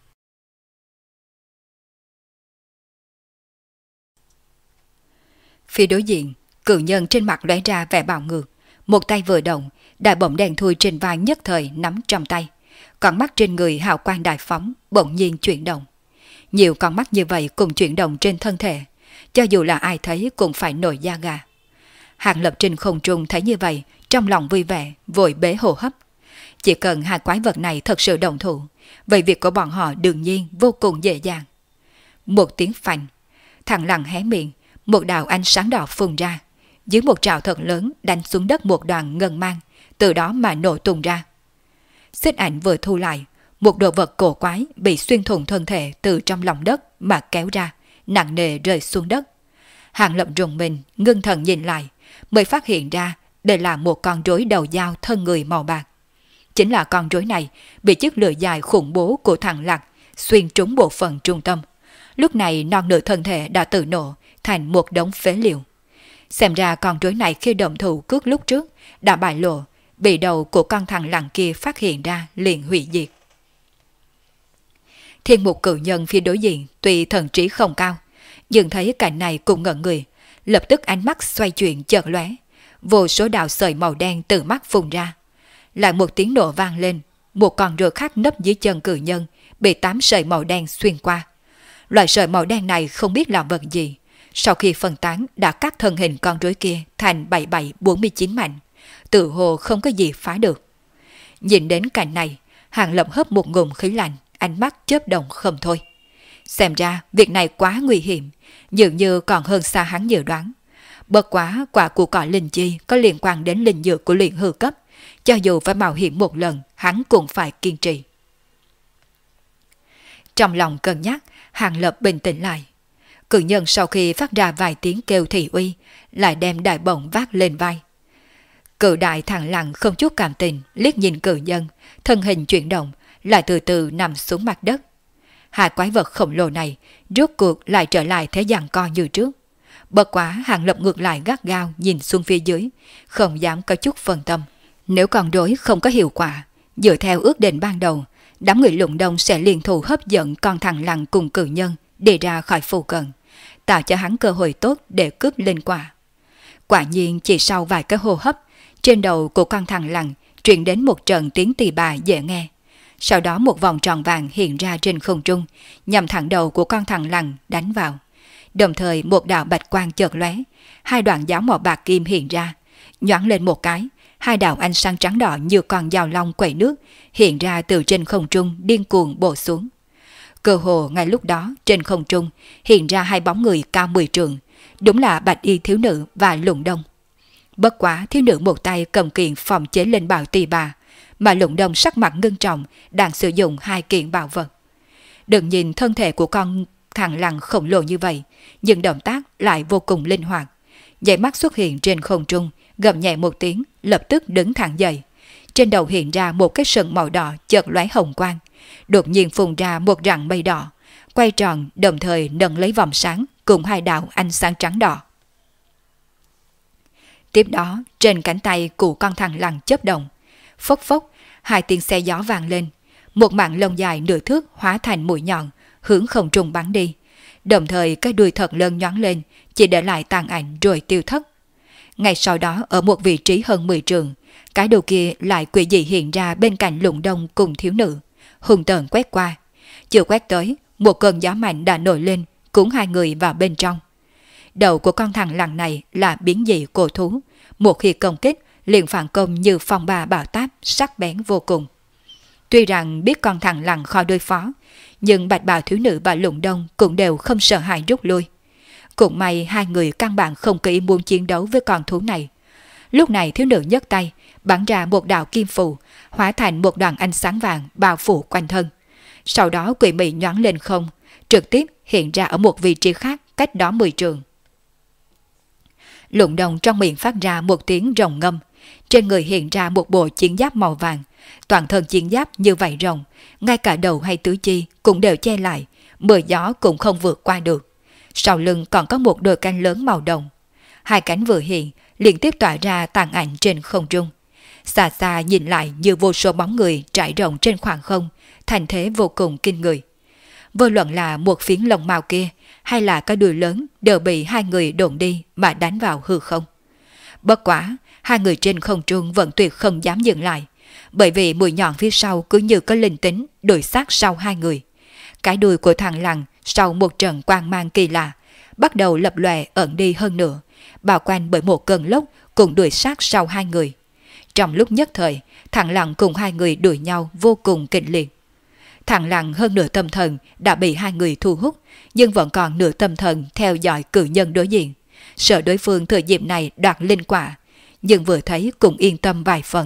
Phía đối diện, cự nhân trên mặt lóe ra vẻ bạo ngược, một tay vừa động, đại bổng đèn thui trên vai nhất thời nắm trong tay, con mắt trên người hào quang đại phóng bỗng nhiên chuyển động. Nhiều con mắt như vậy cùng chuyển động trên thân thể, cho dù là ai thấy cũng phải nổi da gà. Hàng Lập trên không trung thấy như vậy, trong lòng vui vẻ, vội bế hô hấp. chỉ cần hai quái vật này thật sự đồng thủ, vậy việc của bọn họ đương nhiên vô cùng dễ dàng. Một tiếng phanh, thằng Lăng hé miệng, một đạo ánh sáng đỏ phun ra, dưới một trào thật lớn đánh xuống đất một đoàn ngân mang, từ đó mà nổ tung ra. Xích ảnh vừa thu lại, một đồ vật cổ quái bị xuyên thủng thân thể từ trong lòng đất mà kéo ra, nặng nề rơi xuống đất. Hàng Lập rùng mình, ngưng thần nhìn lại, mới phát hiện ra đây là một con rối đầu dao thân người màu bạc. Chính là con rối này bị chiếc lưỡi dài khủng bố của thằng Lạc xuyên trúng bộ phận trung tâm. Lúc này non nửa thân thể đã tự nổ thành một đống phế liệu. Xem ra con rối này khi động thủ cướp lúc trước đã bại lộ, bị đầu của con thằng Lăng kia phát hiện ra liền hủy diệt. Thiên mục cử nhân phía đối diện tuy thần trí không cao, nhưng thấy cảnh này cũng ngẩn người, lập tức ánh mắt xoay chuyển chợt lóe, vô số đạo sợi màu đen từ mắt phun ra. Lại một tiếng nổ vang lên, một con rùa khác nấp dưới chân cử nhân bị 8 sợi màu đen xuyên qua. Loại sợi màu đen này không biết là vật gì, sau khi phân tán đã cắt thân hình con rối kia thành 7749 mảnh, tự hồ không có gì phá được. Nhìn đến cảnh này, Hàng Lập hớp một ngụm khí lạnh, ánh mắt chớp động không thôi. Xem ra việc này quá nguy hiểm, dường như còn hơn xa hắn dự đoán. Bất quá quả của cỏ linh chi có liên quan đến linh dược của luyện hư cấp, cho dù phải mạo hiểm một lần, hắn cũng phải kiên trì. Trong lòng cân nhắc, Hàng Lập bình tĩnh lại. Cử nhân sau khi phát ra vài tiếng kêu thị uy, lại đem đại bổng vác lên vai. Cự đại thẳng lặng không chút cảm tình, liếc nhìn cử nhân, thân hình chuyển động, lại từ từ nằm xuống mặt đất. Hai quái vật khổng lồ này rốt cuộc lại trở lại thế giằng co như trước. Bất quá Hàng Lập ngược lại gắt gao nhìn xuống phía dưới, không dám có chút phân tâm. Nếu con rối không có hiệu quả, dựa theo ước định ban đầu, đám người Lũng Đông sẽ liên thủ hấp dẫn con thằng Lăng cùng cử nhân để ra khỏi phù cận, tạo cho hắn cơ hội tốt để cướp linh quả. Quả nhiên chỉ sau vài cái hô hấp, trên đầu của con thằng Lăng truyền đến một trận tiếng tỳ bà dễ nghe. Sau đó một vòng tròn vàng hiện ra trên không trung, nhằm thẳng đầu của con thằng Lăng đánh vào. Đồng thời một đạo bạch quang chợt lóe, hai đoạn giáo màu bạc kim hiện ra, nhoáng lên một cái, hai đạo ánh sáng trắng đỏ như con dao long quẩy nước hiện ra từ trên không trung điên cuồng bổ xuống. Cơ hồ ngay lúc đó trên không trung hiện ra hai bóng người cao 10 trượng, đúng là Bạch Y thiếu nữ và Lũng Đông. Bất quá thiếu nữ một tay cầm kiện phòng chế linh bảo tỳ bà, mà Lũng Đông sắc mặt ngưng trọng đang sử dụng hai kiện bảo vật. Đừng nhìn thân thể của con thằng Lăng khổng lồ như vậy, nhưng động tác lại vô cùng linh hoạt. Dãy mắt xuất hiện trên không trung, gầm nhẹ một tiếng, lập tức đứng thẳng dậy. Trên đầu hiện ra một cái sừng màu đỏ chợt lóe hồng quang, đột nhiên phun ra một rặng mây đỏ, quay tròn đồng thời nâng lấy vòng sáng cùng hai đạo ánh sáng trắng đỏ. Tiếp đó, trên cánh tay của con thằng Lăng chớp động, phốc phốc, hai tiếng xe gió vang lên, một mảng lông dài nửa thước hóa thành mũi nhọn, hướng không trung bắn đi. Đồng thời cái đuôi thật lớn nhoáng lên, chỉ để lại tàn ảnh rồi tiêu thất. Ngay sau đó ở một vị trí hơn 10 trượng, cái đầu kia lại quỷ dị hiện ra bên cạnh Lũng Đông cùng thiếu nữ, hùng tợn quét qua. Chưa quét tới, một cơn gió mạnh đã nổi lên, cuốn hai người vào bên trong. Đầu của con thằng Lăng này là biến dị cổ thú, một khi công kích liền phản công như phong ba bảo táp, sắc bén vô cùng. Tuy rằng biết con thằng Lăng khó đối phó, nhưng Bạch Bào thiếu nữ và Lũng Đông cũng đều không sợ hãi rút lui. Cũng may hai người căn bản không có ý muốn chiến đấu với con thú này. Lúc này thiếu nữ nhấc tay, bắn ra một đạo kim phù, hóa thành một đoàn ánh sáng vàng bao phủ quanh thân. Sau đó quỷ mị nhoáng lên không, trực tiếp hiện ra ở một vị trí khác cách đó 10 trượng. Lũng Đông trong miệng phát ra một tiếng rồng ngâm, trên người hiện ra một bộ chiến giáp màu vàng, toàn thân chiến giáp như vảy rồng, ngay cả đầu hay tứ chi cũng đều che lại, mưa gió cũng không vượt qua được. Sau lưng còn có một đôi cánh lớn màu đồng. Hai cánh vừa hiện, liên tiếp tỏa ra tàn ảnh trên không trung. Xa xa nhìn lại như vô số bóng người trải rộng trên khoảng không, thành thế vô cùng kinh người. Vô luận là một phiến lông màu kia hay là cái đuôi lớn đều bị hai người đụng đi mà đánh vào hư không. Bất quá, hai người trên không trung vẫn tuyệt không dám dừng lại, bởi vì mũi nhọn phía sau cứ như có linh tính đuổi sát sau hai người. Cái đuôi của thằng Lăng sau một trận quang mang kỳ lạ bắt đầu lập lòe ẩn đi hơn nữa, bao quanh bởi một cơn lốc cùng đuổi sát sau hai người. Trong lúc nhất thời, Thằng Lặng cùng hai người đuổi nhau vô cùng kịch liệt. Thằng Lặng hơn nửa tâm thần đã bị hai người thu hút, nhưng vẫn còn nửa tâm thần theo dõi cử nhân đối diện, sợ đối phương thời dịp này đoạt linh quả, nhưng vừa thấy cũng yên tâm vài phần.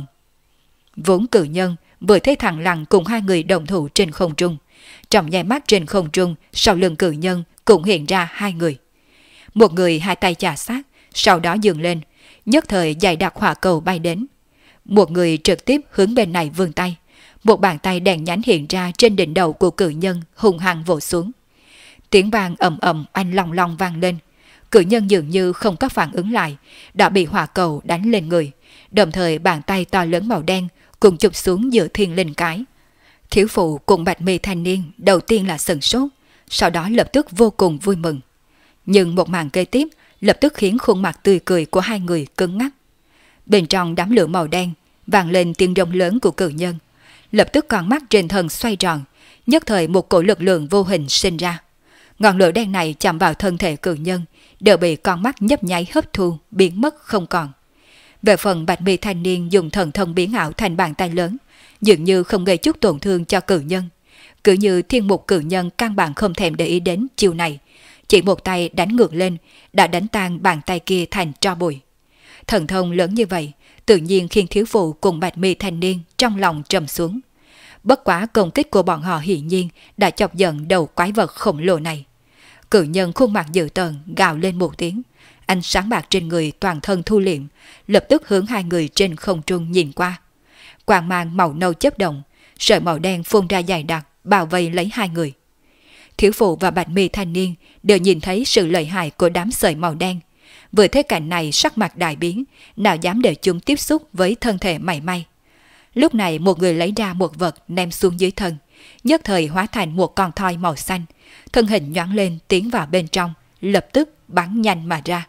Vốn cử nhân vừa thấy Thằng Lặng cùng hai người đồng thủ trên không trung, trong nháy mắt trên không trung sau lưng cử nhân cũng hiện ra hai người. Một người hai tay chà sát, sau đó dừng lên, nhất thời dày đặc hỏa cầu bay đến. Một người trực tiếp hướng bên này vươn tay, một bàn tay đèn nhánh hiện ra trên đỉnh đầu của cử nhân hung hăng vỗ xuống. Tiếng vang ầm ầm anh long long vang lên. Cử nhân dường như không có phản ứng lại, đã bị hỏa cầu đánh lên người, đồng thời bàn tay to lớn màu đen cùng chụp xuống giữa thiên linh cái. Thiếu phụ cùng bạch mi thanh niên đầu tiên là sửng sốt, sau đó lập tức vô cùng vui mừng. Nhưng một màn kế tiếp lập tức khiến khuôn mặt tươi cười của hai người cứng ngắc. Bên trong đám lửa màu đen vang lên tiếng rống lớn của cử nhân, lập tức con mắt trên thân xoay tròn, nhất thời một cổ lực lượng vô hình sinh ra. Ngọn lửa đen này chạm vào thân thể cử nhân, đều bị con mắt nhấp nháy hấp thu, biến mất không còn. Về phần bạch mi thanh niên dùng thần thông biến ảo thành bàn tay lớn, dường như không gây chút tổn thương cho cử nhân. Cứ như thiên mục cử nhân căn bản không thèm để ý đến chiều này, chỉ một tay đánh ngược lên, đã đánh tan bàn tay kia thành tro bụi. Thần thông lớn như vậy, tự nhiên khiến thiếu phụ cùng bạch mi thanh niên trong lòng trầm xuống. Bất quá công kích của bọn họ hiển nhiên đã chọc giận đầu quái vật khổng lồ này. Cử nhân khuôn mặt dữ tợn gào lên một tiếng, ánh sáng bạc trên người toàn thân thu liệm, lập tức hướng hai người trên không trung nhìn qua. Quang mang màu nâu chớp động, sợi màu đen phun ra dày đặc bao vây lấy hai người. Thiếu phụ và bạch mi thanh niên đều nhìn thấy sự lợi hại của đám sợi màu đen. Vừa thấy cảnh này sắc mặt đại biến, nào dám để chúng tiếp xúc với thân thể mảy may. Lúc này một người lấy ra một vật ném xuống dưới thân, nhất thời hóa thành một con thoi màu xanh, thân hình nhoáng lên tiến vào bên trong, lập tức bắn nhanh mà ra.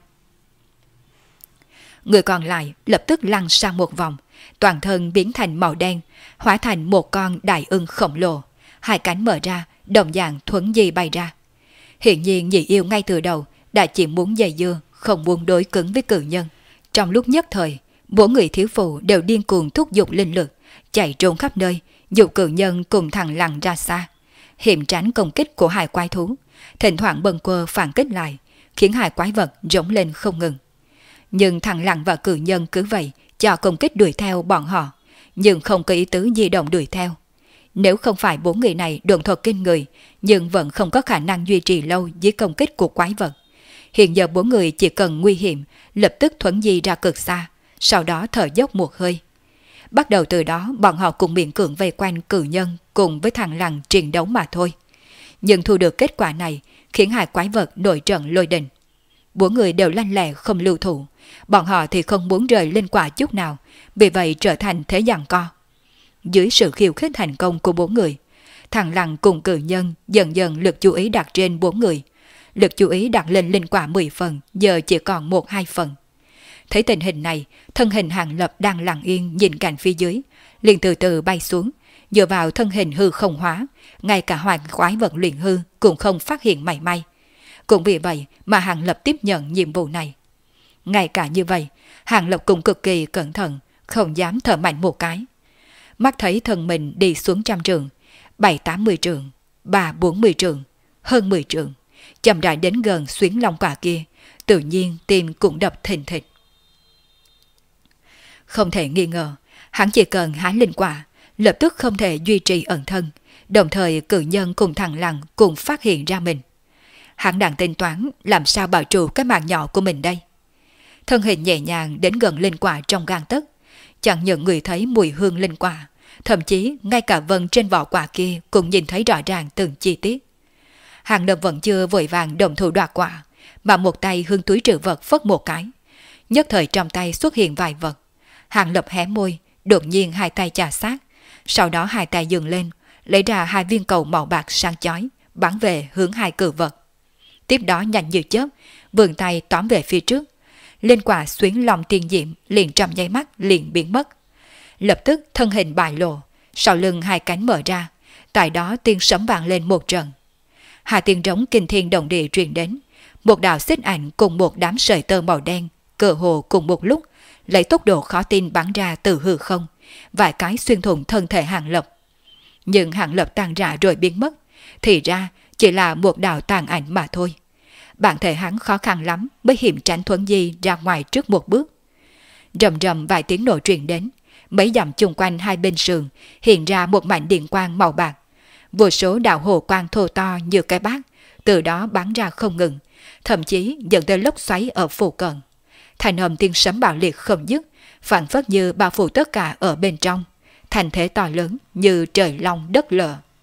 Người còn lại lập tức lăn sang một vòng, toàn thân biến thành màu đen, hóa thành một con đại ưng khổng lồ, hai cánh mở ra, đồng dạng thuấn di bay ra. Hiện nhiên nhị yêu ngay từ đầu đã chỉ muốn giày dưa, không muốn đối cứng với cử nhân. Trong lúc nhất thời, bốn người thiếu phụ đều điên cuồng thúc giục linh lực, chạy trốn khắp nơi, dục cử nhân cùng Thằng Lặng ra xa, hiểm tránh công kích của hai quái thú, thỉnh thoảng bâng quơ phản kích lại, khiến hai quái vật rống lên không ngừng. Nhưng Thằng Lặng và cử nhân cứ vậy cho công kích đuổi theo bọn họ, nhưng không có ý tứ di động đuổi theo. Nếu không phải bốn người này độn thuật kinh người, nhưng vẫn không có khả năng duy trì lâu dưới công kích của quái vật. Hiện giờ bốn người chỉ cần nguy hiểm, lập tức thuấn di ra cực xa, sau đó thở dốc một hơi. Bắt đầu từ đó bọn họ cùng miễn cưỡng vây quanh cử nhân cùng với Thằng Lặng chiến đấu mà thôi. Nhưng thu được kết quả này khiến hai quái vật nổi trận lôi đình. Bốn người đều lanh lẹ không lưu thủ, bọn họ thì không muốn rời linh quả chút nào, vì vậy trở thành thế giằng co. Dưới sự khiêu khích thành công của bốn người, Thằng Lặng cùng cử nhân dần dần lực chú ý đặt trên bốn người. Lực chú ý đặt lên linh quả 10 phần, giờ chỉ còn 1-2 phần. Thấy tình hình này, thân hình Hàng Lập đang lặng yên nhìn cảnh phía dưới, liền từ từ bay xuống, dựa vào thân hình hư không hóa, ngay cả hoàng quái vật luyện hư cũng không phát hiện mảy may. Cũng vì vậy mà Hàng Lập tiếp nhận nhiệm vụ này. Ngay cả như vậy, Hàng Lập cũng cực kỳ cẩn thận, không dám thở mạnh một cái. Mắt thấy thân mình đi xuống 100 trượng, 7-80 trượng, 3-40 trượng, hơn 10 trượng, chậm rãi đến gần xuyến long quả kia, tự nhiên tim cũng đập thình thịch. Không thể nghi ngờ, hắn chỉ cần hái linh quả, lập tức không thể duy trì ẩn thân, đồng thời cử nhân cùng Thằng Lặng cùng phát hiện ra mình. Hắn đang tính toán làm sao bảo trụ cái mạng nhỏ của mình đây. Thân hình nhẹ nhàng đến gần linh quả trong gang tấc, chẳng những người thấy mùi hương linh quả, thậm chí ngay cả vân trên vỏ quả kia cũng nhìn thấy rõ ràng từng chi tiết. Hàng Lập vẫn chưa vội vàng động thủ đoạt quả, mà một tay hướng túi trữ vật phất một cái. Nhất thời trong tay xuất hiện vài vật. Hàng Lập hé môi, đột nhiên hai tay chà sát, sau đó hai tay dừng lên, lấy ra hai viên cầu màu bạc sáng chói, bắn về hướng hai cử vật. Tiếp đó nhanh như chớp, vươn tay tóm về phía trước. Linh quả xuyến lòng tiên diệm liền trong nháy mắt liền biến mất. Lập tức thân hình bại lộ, sau lưng hai cánh mở ra, tại đó tiếng sấm vang lên một trận. Hai tiếng trống kinh thiên động địa truyền đến, một đạo xích ảnh cùng một đám sợi tơ màu đen, cơ hồ cùng một lúc, lấy tốc độ khó tin bắn ra từ hư không, vài cái xuyên thủng thân thể Hàng Lập. Nhưng Hàng Lập tan rã rồi biến mất, thì ra chỉ là một đạo tàn ảnh mà thôi. Bản thể hắn khó khăn lắm mới hiểm tránh Thuấn Di ra ngoài trước một bước. Rầm rầm vài tiếng nổ truyền đến, mấy dặm chung quanh hai bên sườn hiện ra một mảnh điện quang màu bạc. Vô số đạo hồ quang thô to như cái bát từ đó bắn ra không ngừng, thậm chí dẫn tới lốc xoáy ở phụ cận. Thành âm tiếng sấm bạo liệt không dứt, phảng phất như bao phủ tất cả ở bên trong, thành thế to lớn như trời long đất lở.